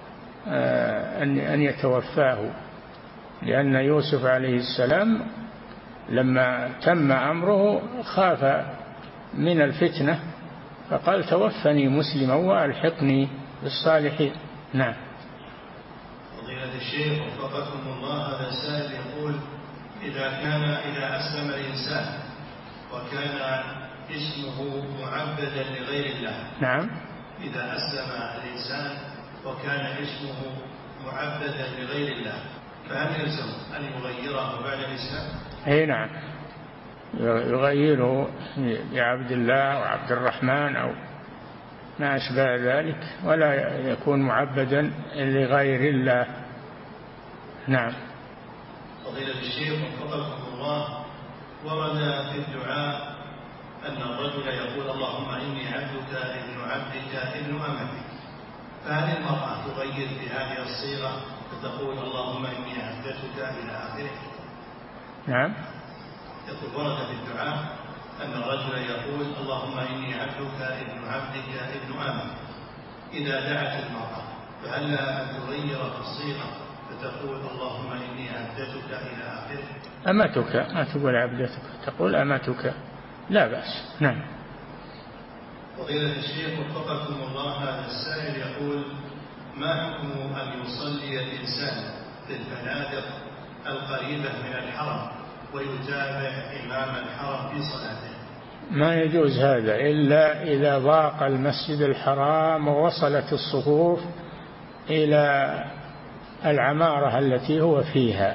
Speaker 2: أن يتوفاه، لأن يوسف عليه السلام لما تم أمره خاف من الفتنة فقال: توفني مسلما وألحقني بالصالحين. نعم.
Speaker 1: فضيلة الشيخ وفقكم الله، هذا سائل يقول: إذا كان إذا أسلم الإنسان وكان اسمه معبدا لغير الله.
Speaker 2: نعم.
Speaker 1: إذا أسلم الإنسان وكان اسمه معبدا لغير الله فهل يلزم أن يغيره بعد الإسلام؟
Speaker 2: أي نعم، يغيره لعبد الله وعبد الرحمن أو ما أشبه ذلك، ولا يكون معبدا لغير الله. نعم.
Speaker 1: فضيلة الشيخ وفقكم الله، ورد في الدعاء أن الرجل يقول: اللهم إني عبدك ابن عبدك ابن أمتك، فهل المرأة تغير تغير في هذه الصيغة فتقول اللهم إني عبدتك إلى آخره؟
Speaker 2: نعم.
Speaker 1: يقول ورد في الدعاء أن الرجل يقول اللهم إني عبدك ابن عبدك ابن أمك إذا دعت المرأة، فهل أن تغير في الصيغة فتقول اللهم إني عبدتك إلى آخره؟
Speaker 2: أمتك، ما تقول عبدتك، تقول أمتك، لا بأس. نعم.
Speaker 1: فضيلة الشيخ وفقكم الله، هذا السائل يقول ما حكم أن يصلي الإنسان في الفنادق القريبة من الحرم ويتابع إمام الحرم في صلاته؟
Speaker 2: ما يجوز هذا إلا إذا ضاق المسجد الحرام ووصلت الصفوف إلى العمارة التي هو فيها،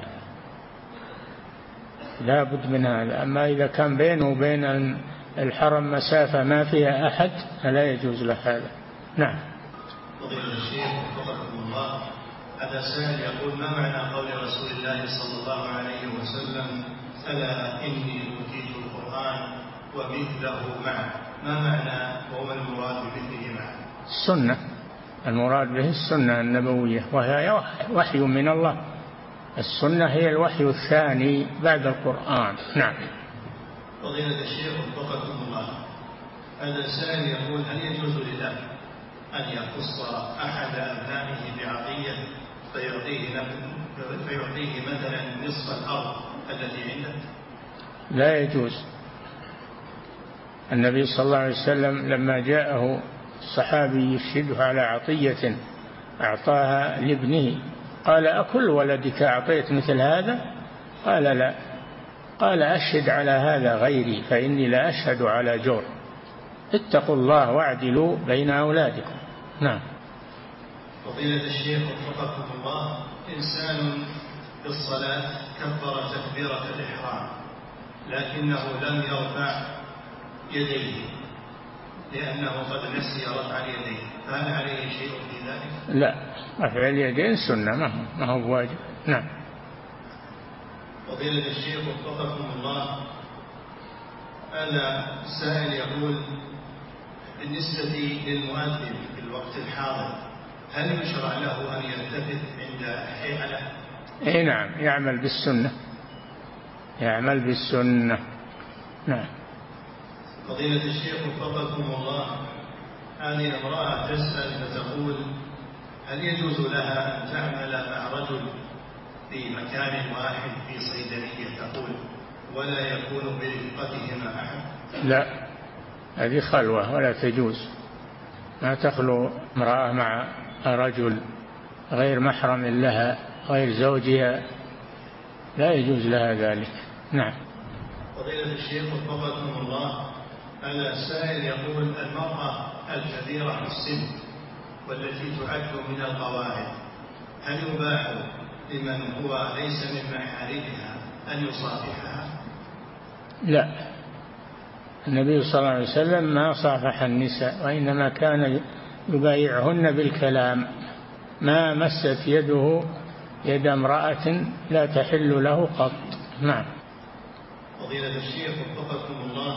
Speaker 2: لا بد من هذا. أما إذا كان بينه وبين الحرم مسافة ما فيها أحد فلا يجوز له هذا. نعم.
Speaker 1: فضيلة الشيخ وفقكم الله، هذا سائل يقول ما معنى قول رسول الله صلى الله عليه وسلم ألا إني أوتيت القرآن ومثله معه؟ ما معنى وما المراد بمثله معه؟
Speaker 2: السنة، المراد به السنة النبوية وهي وحي من الله. السنة هي الوحي الثاني بعد القرآن. نعم.
Speaker 1: فضيلة الشيخ وفقكم الله، هذا السائل يقول هل يجوز لله أن يخص أحد أبنائه بعطية فيعطيه, فيعطيه مثلا نصف الأرض التي عنده؟
Speaker 2: لا يجوز. النبي صلى الله عليه وسلم لما جاءه الصحابي يشهده على عطية أعطاها لابنه قال أكل ولدك أعطيت مثل هذا؟ قال لا. قال أشهد على هذا غيري فإني لا أشهد على جور. اتقوا الله واعدلوا بين أولادكم. نعم.
Speaker 1: فضيلة الشيخ وفقكم الله، إنسان في الصلاة كبر تكبيرة الإحرام لكنه لم يرفع يديه لأنه قد نسي رفع اليدين، فهل عليه شيء في ذلك؟
Speaker 2: لا، رفع اليدين سنة ما هو واجب. نعم.
Speaker 1: فضيلة الشيخ وفقكم الله، هذا سائل يقول بالنسبة للمؤذن في الوقت الحاضر هل يشرع له أن يلتفت عند حيئة؟
Speaker 2: اي نعم، يعمل بالسنة، يعمل بالسنة. نعم.
Speaker 1: فضيلة الشيخ وفقكم الله، هذه امرأة تسأل فتقول هل يجوز لها أن تعمل مع رجل في مكان واحد في صيدلية تقول ولا يكون برفقتهما أحد؟
Speaker 2: لا، هذه خلوة ولا تجوز. ما تخلو امرأة مع رجل غير محرم لها غير زوجها، لا يجوز لها ذلك. نعم.
Speaker 1: فضيلة الشيخ وفقكم الله، هذا السائل يقول المرأة الكبيرة في السن والتي تعد من القواعد هل يباح لمن هو ليس من محارمها أن يصافحها؟
Speaker 2: لا، النبي صلى الله عليه وسلم ما صافح النساء وإنما كان يبايعهن بالكلام، ما مست يده يد امرأة لا تحل له قط. نعم.
Speaker 1: فضيلة الشيخ وفقكم الله،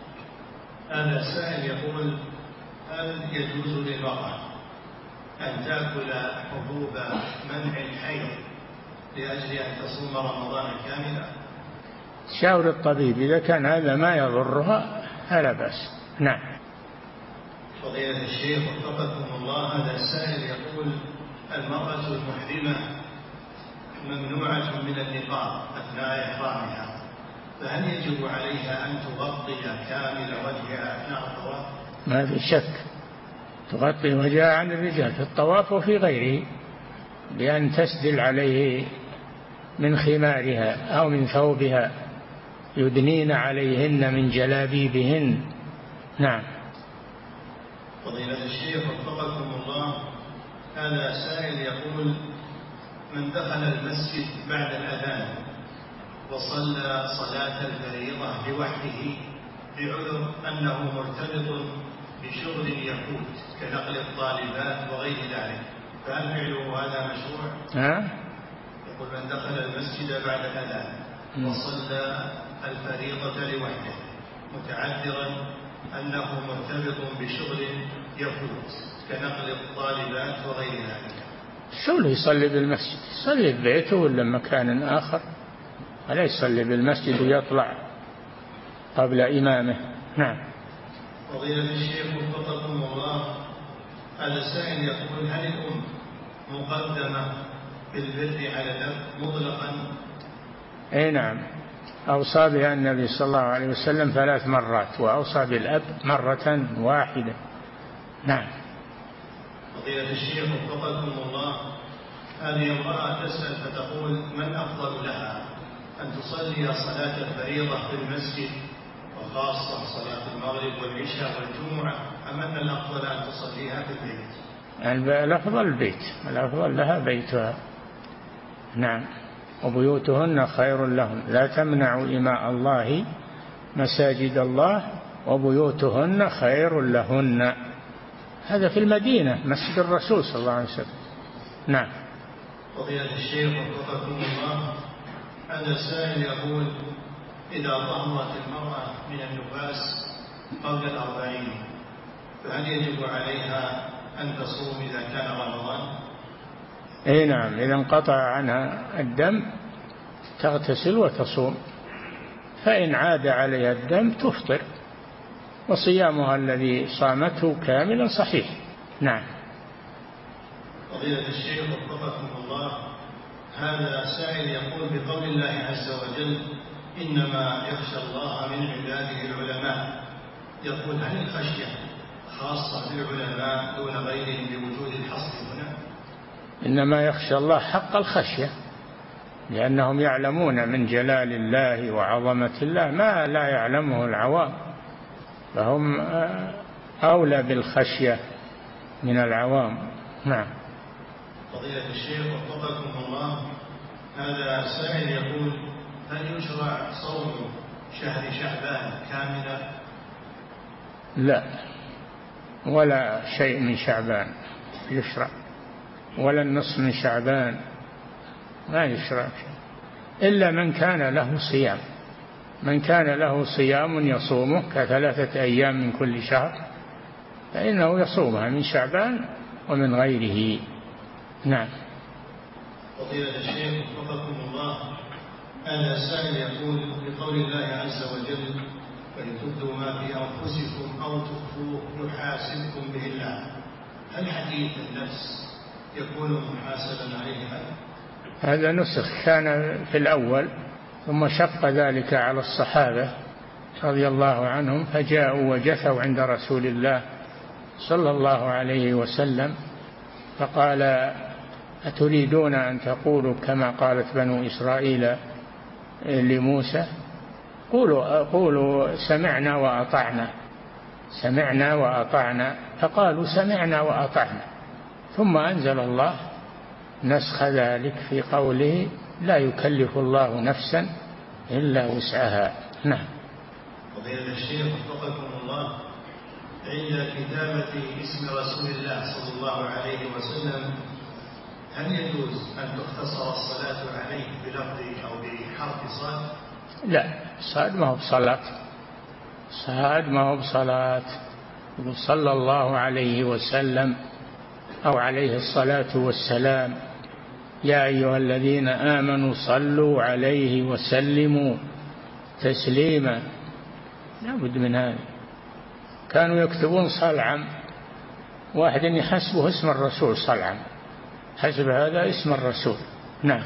Speaker 1: هذا سائل يقول هل يجوز للمرأة أن تأكل حبوب منع الحيض لأجل أن تصوم رمضان كاملا؟
Speaker 2: شاور الطبيب، إذا كان هذا ما يضرها فلا بأس. نعم.
Speaker 1: فضيلة الشيخ وفقكم الله، هذا السائل يقول المرأة المحرمة ممنوعة من النقاب أثناء إحرامها، فهل يجب عليها أن تغطي كامل وجهها أثناء الطواف؟
Speaker 2: ما في شك، تغطي وجهها عن الرجال في الطواف وفي غيره بأن تسدل عليه من خمارها أو من ثوبها، يدنين عليهن من جلابيبهن. نعم.
Speaker 1: فضيلة الشيخ وفقكم الله، هذا سائل يقول من دخل المسجد بعد الأذان وصلى صلاة الفريضة لوحده بعذر أنه مرتبط بشغل يفوت كنقل الطالبات وغير ذلك، فهل فعله هذا مشروع؟
Speaker 2: ها؟
Speaker 1: يقول من دخل المسجد بعد الأذان وصلى الفريضة لوحده متعذرا أنه مرتبط بشغل يفوت كنقل الطالبات وغير ذلك،
Speaker 2: شو له يصلي بالمسجد؟ يصلي في بيته ولا مكان آخر، ولا يصلي بالمسجد ويطلع قبل إمامه. نعم.
Speaker 1: فضيلة الشيخ وفقكم الله، هذا السائل يقول: هل الأم مقدمة بالبر على الأب مطلقا؟
Speaker 2: أي نعم، أوصى بها النبي صلى الله عليه وسلم ثلاث مرات، وأوصى بالأب مرة واحدة. نعم.
Speaker 1: فضيلة الشيخ وفقكم الله، هذه امرأة تسأل فتقول: من أفضل لها أن تصلي صلاة الفريضة في المسجد وخاصة صلاة المغرب والعشاء والجمعة، أم أن الأفضل أن تصليها في البيت؟
Speaker 2: الأفضل البيت، الأفضل لها بيتها. نعم. وبيوتهن خير لهن، لا تمنعوا إماء الله مساجد الله وبيوتهن خير لهن. هذا في المدينة، مسجد الرسول صلى الله عليه وسلم. نعم.
Speaker 1: فضيلة الشيخ وفقكم الله، هذا السائل يقول: إذا طهرت المرأة من النفاس قبل الأربعين فهل يجب عليها أن تصوم إذا كان رمضان؟
Speaker 2: اي نعم، إذا انقطع عنها الدم تغتسل وتصوم، فإن عاد عليها الدم تفطر، وصيامها الذي صامته كاملا صحيح. نعم.
Speaker 1: فضيلة الشيخ وفقكم الله، هذا سائل يقول: بقول الله عز وجل: إنما يخشى الله من عباده العلماء، يقول: هل الخشية خاصة بالعلماء دون غيرهم بوجود الحصر هنا؟
Speaker 2: إنما يخشى الله حق الخشية، لأنهم يعلمون من جلال الله وعظمة الله ما لا يعلمه العوام، فهم أولى بالخشية من العوام. نعم.
Speaker 1: فضيلة الشيخ وفقكم الله، هذا سائل يقول: هل يشرع صوم شهر شعبان كاملا؟
Speaker 2: لا، ولا شيء من شعبان يشرع، ولا النصف من شعبان ما يشرع شيء، إلا من كان له صيام، من كان له صيام يصومه كثلاثة أيام من كل شهر فإنه يصومها من شعبان ومن غيره. نعم.
Speaker 1: فضيلة الشيخ وفقكم الله، هذا السائل يقول: بقول الله عز وجل: وإن تبدوا ما في أنفسكم أو تخفوه يحاسبكم به الله، هل حديث النفس يكون محاسبا عليه؟
Speaker 2: هذا نسخ كان في الأول ثم شق ذلك على الصحابة رضي الله عنهم، فجاءوا وجثوا عند رسول الله صلى الله عليه وسلم فقال: أتريدون أن تقولوا كما قالت بنو إسرائيل لموسى؟ قولوا, قولوا سمعنا وأطعنا، سمعنا وأطعنا، فقالوا سمعنا وأطعنا، ثم أنزل الله نسخ ذلك في قوله: لا يكلف الله نفسا إلا وسعها. نعم.
Speaker 1: فضيلة الشيخ وفقكم الله، عند كتابة اسم رسول الله صلى الله عليه وسلم هل يجوز أن تختصر الصلاة عليه بلفظ أو بحرف صاد؟
Speaker 2: لا، صاد ما هو بصلاة، صاد ما هو بصلاة، صلى الله عليه وسلم أو عليه الصلاة والسلام. يا أيها الذين آمنوا صلوا عليه وسلموا تسليما، لابد من هذا. كانوا يكتبون صلعم، واحد يحسبه اسم الرسول صلعم، حسب هذا اسم الرسول. نعم.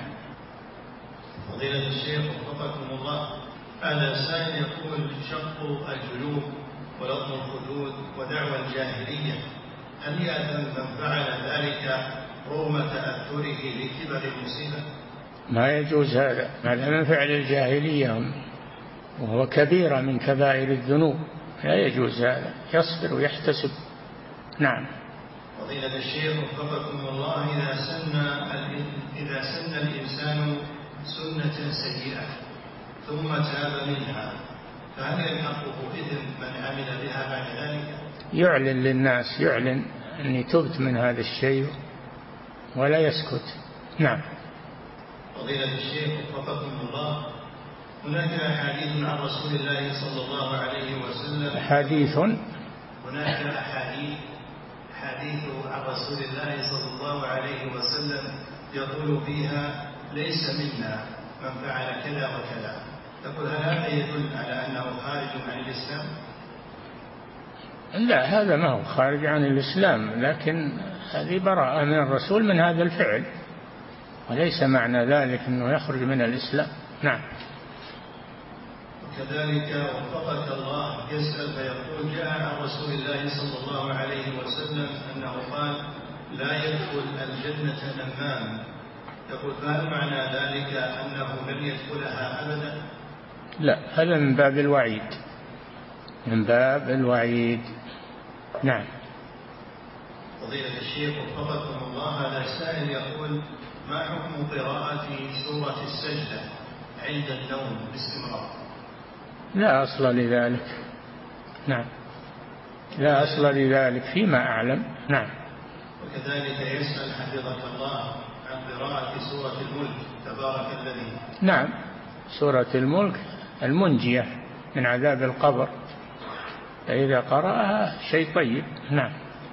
Speaker 1: فضيلة الشيخ وفقكم الله، هذا السائل يقول: شق الجيوب ولطم الخدود ودعوى الجاهلية، هل يأثم من فعل ذلك رغم تأثره لكبر المصيبة؟
Speaker 2: ما يجوز هذا، هذا من فعل الجاهلية وهو كبيرة من كبائر الذنوب، لا يجوز هذا، يصبر ويحتسب. نعم.
Speaker 1: فضيلة الشيخ وفقكم الله، إذا سن إذا سن الإنسان سنة سيئة ثم تاب منها فهل يلحقه إثم من عمل بها بعد ذلك؟
Speaker 2: يعلن للناس، يعلن أني تبت من هذا الشيء ولا يسكت. نعم.
Speaker 1: فضيلة الشيخ وفقكم الله، هناك أحاديث عن رسول الله صلى الله عليه وسلم،
Speaker 2: أحاديث
Speaker 1: هناك أحاديث أحاديث عن رسول الله صلى الله عليه وسلم يقول فيها ليس منا من فعل كذا وكذا، تقول هل هذا يدل على أنه خارج عن الإسلام؟
Speaker 2: لا، هذا ما هو خارج عن الإسلام، لكن هذه براءة من الرسول من هذا الفعل، وليس معنى ذلك أنه يخرج من الإسلام. نعم.
Speaker 1: وكذلك وفقك الله يسأل فيقول جاء عن رسول الله صلى الله عليه وسلم أنه قال لا يدخل الجنة نمام، يقول فهل معنى ذلك أنه لن يدخلها أبدا؟
Speaker 2: لا، هذا من باب الوعيد، من باب الوعيد. نعم.
Speaker 1: فضيلة الشيخ وفقكم الله، هذا السائل يقول ما حكم قراءة سورة السجدة عند النوم باستمرار؟
Speaker 2: لا أصل لذلك. نعم، لا أصل لذلك فيما أعلم. نعم.
Speaker 1: وكذلك يسأل حفظك الله عن قراءة سورة الملك تبارك الذي.
Speaker 2: نعم، سورة الملك المنجية من عذاب القبر، فإذا قرأها شيء طيب. نعم.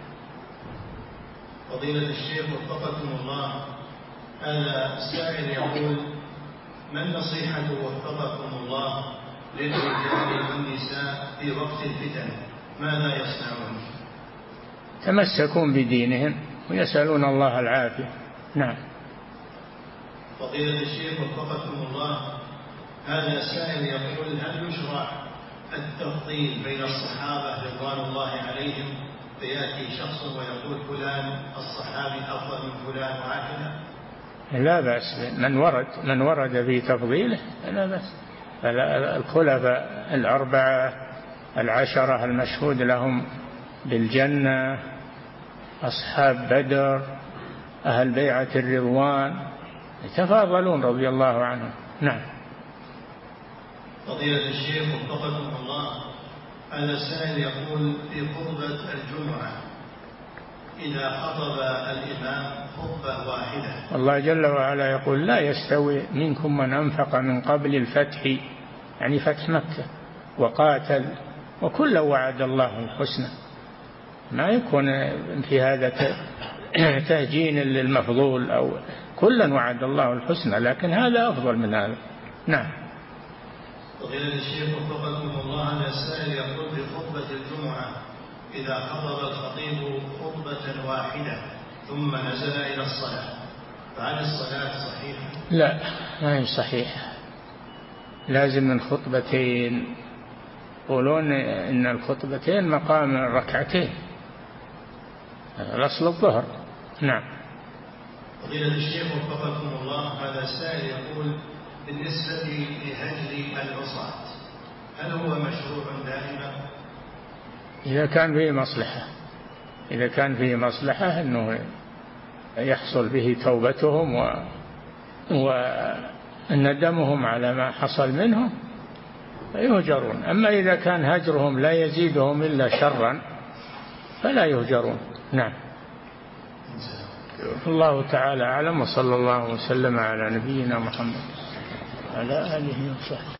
Speaker 1: فضيلة الشيخ وفقكم الله، هذا السائل يقول ما النصيحة وفقكم الله للرجال والنساء في وقت الفتن، ماذا يصنعون؟
Speaker 2: تمسكون بدينهم ويسألون الله العافية. نعم.
Speaker 1: فضيلة الشيخ وفقكم الله، هذا السائل يقول هل يشرع التفضيل بين الصحابة رضوان الله عليهم، فيأتي شخص ويقول فلان الصحابي أفضل من فلان وهكذا؟
Speaker 2: لا بأس، من ورد من ورد في تفضيله لا بأس. الخلفاء الأربعة العشرة المشهود لهم بالجنة، أصحاب بدر، أهل بيعة الرضوان، يتفاضلون رضي الله عنهم. نعم.
Speaker 1: فضيلة الشيخ وفقكم الله، هذا السائل يقول في خطبة الجمعة إذا خطب الإمام خطبة واحدة،
Speaker 2: الله جل وعلا يقول لا يستوي منكم من أنفق من قبل الفتح، يعني فتح مكة، وقاتل، وكلا وعد الله الحسنى. ما يكون في هذا تهجين للمفضول، أو كلا وعد الله الحسنى، لكن هذا أفضل من هذا. نعم.
Speaker 1: فضيلة الشيخ وفقكم الله، هذا السائل يقول في خطبة الجمعة إذا خطب الخطيب خطبة واحدة ثم نزل إلى الصلاة، فهل الصلاة صحيحة؟
Speaker 2: لا، ما هي صحيحة، لازم من خطبتين. يقولون إن الخطبتين مقام الركعتين، الأصل الظهر. نعم.
Speaker 1: فضيلة الشيخ وفقكم الله، هذا السائل يقول بالنسبة لهجر العصاة هل هو مشروع دائما؟
Speaker 2: إذا كان فيه مصلحة، إذا كان فيه مصلحة أنه يحصل به توبتهم و... وندمهم على ما حصل منهم فيهجرون. أما إذا كان هجرهم لا يزيدهم إلا شرا فلا يهجرون. نعم. الله تعالى أعلم، وصلى الله وسلم على نبينا محمد وعلى آله وصحبه.